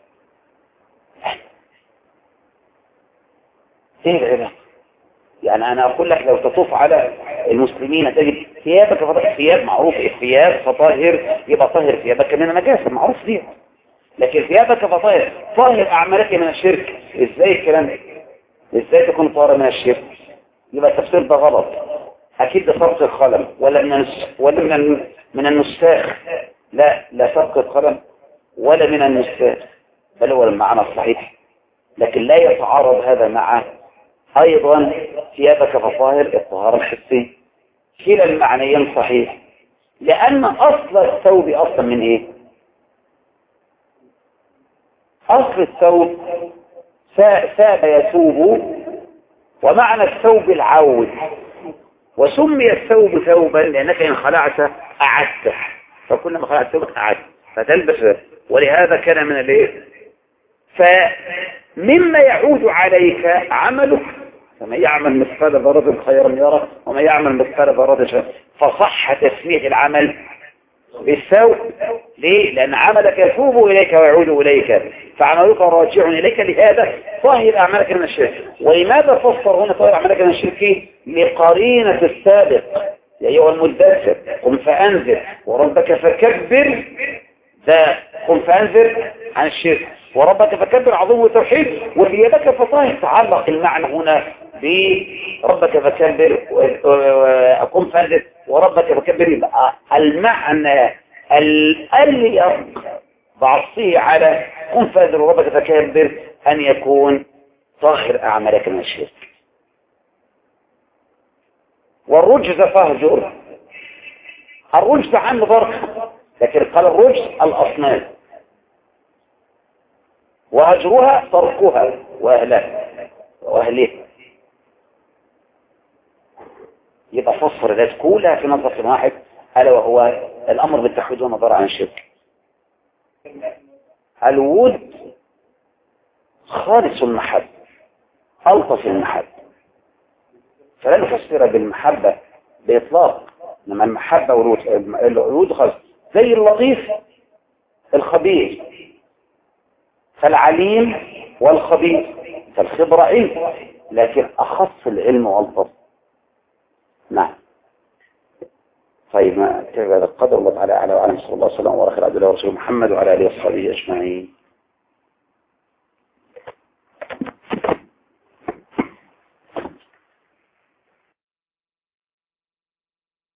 ايه العلاقة؟ يعني انا اقول لك لو تطوف على المسلمين تجد ثيابك فطهر، ثياب معروف الثياب فطهر يبقى طهر ثيابك من النجاسة معروف دي، لكن ثيابك فطهر طهر اعمالك من الشرك، ازاي الكلام ده؟ ازاي تكون طاهر من الشرك؟ يبقى التفسير ده غلط. أكيد ده سبق القلم ولا من ولا من من النساخ. لا لا سبق القلم ولا من النساخ، بل هو المعنى الصحيح. لكن لا يتعارض هذا مع أيضا ثيابك فطاهر الطهارة الحسية. كلا المعنيين صحيح، لأن أصل الثوب أصلا من إيه؟ أصل الثوب ثاب يثوب، ومعنى الثوب العود، وسمي الثوب ثوبا لأنك إن خلعت أعدته، فكلما خلعت ثوبك أعدت فتلبس، ولهذا كان من الايه. فمما يعود عليك عملك، فمن يعمل مثقال ذرة خيرا يره ومن يعمل مثقال ذرة شرا. فصح تسمية العمل بالثوب. ليه؟ لأن عملك يثوب إليك ويعود إليك، فعملك راجع إليك، لهذا طهر أعمالك من الشرك. ولماذا فسر هنا طهر أعمالك من الشرك؟ لقرينة السابق، يا أيها المدثر قم فأنذر وربك فكبر. ده قم فأنذر عن الشرك، وربك فكبر عظيم وتوحيد، وثيابك فطاهر. تعلق المعنى هنا بربك فكبر قم فأنذر وربك فكبر. يبقى المعنى الأليق بعصيه على قم فأنذر وربك فكبر أن يكون طاهر أعمالك من الشرك. والرجز فاهجر. الرجز عن ظرف، لكن قال الرجز الأصنام، وهجرها تركها وأهلها وأهلها. يبقى فصر ذات كلها في نظرة واحد، ألا وهو الأمر بالتحويد والنظر عن الشرك. الود خالص المحبة، ألطف المحبة، فلا نفسر بالمحبة بإطلاق، إنما المحبة والود خالص، زي اللطيف الخبير، فالعليم والخبير، فالخبرة علم، لكن أخص العلم والطف. نعم. طيب ما تبع القدر. الله تعالى أعلى وعلى صلى الله عليه وسلم وبارك على عبده ورسوله محمد وعلى آله وصحبه أجمعين.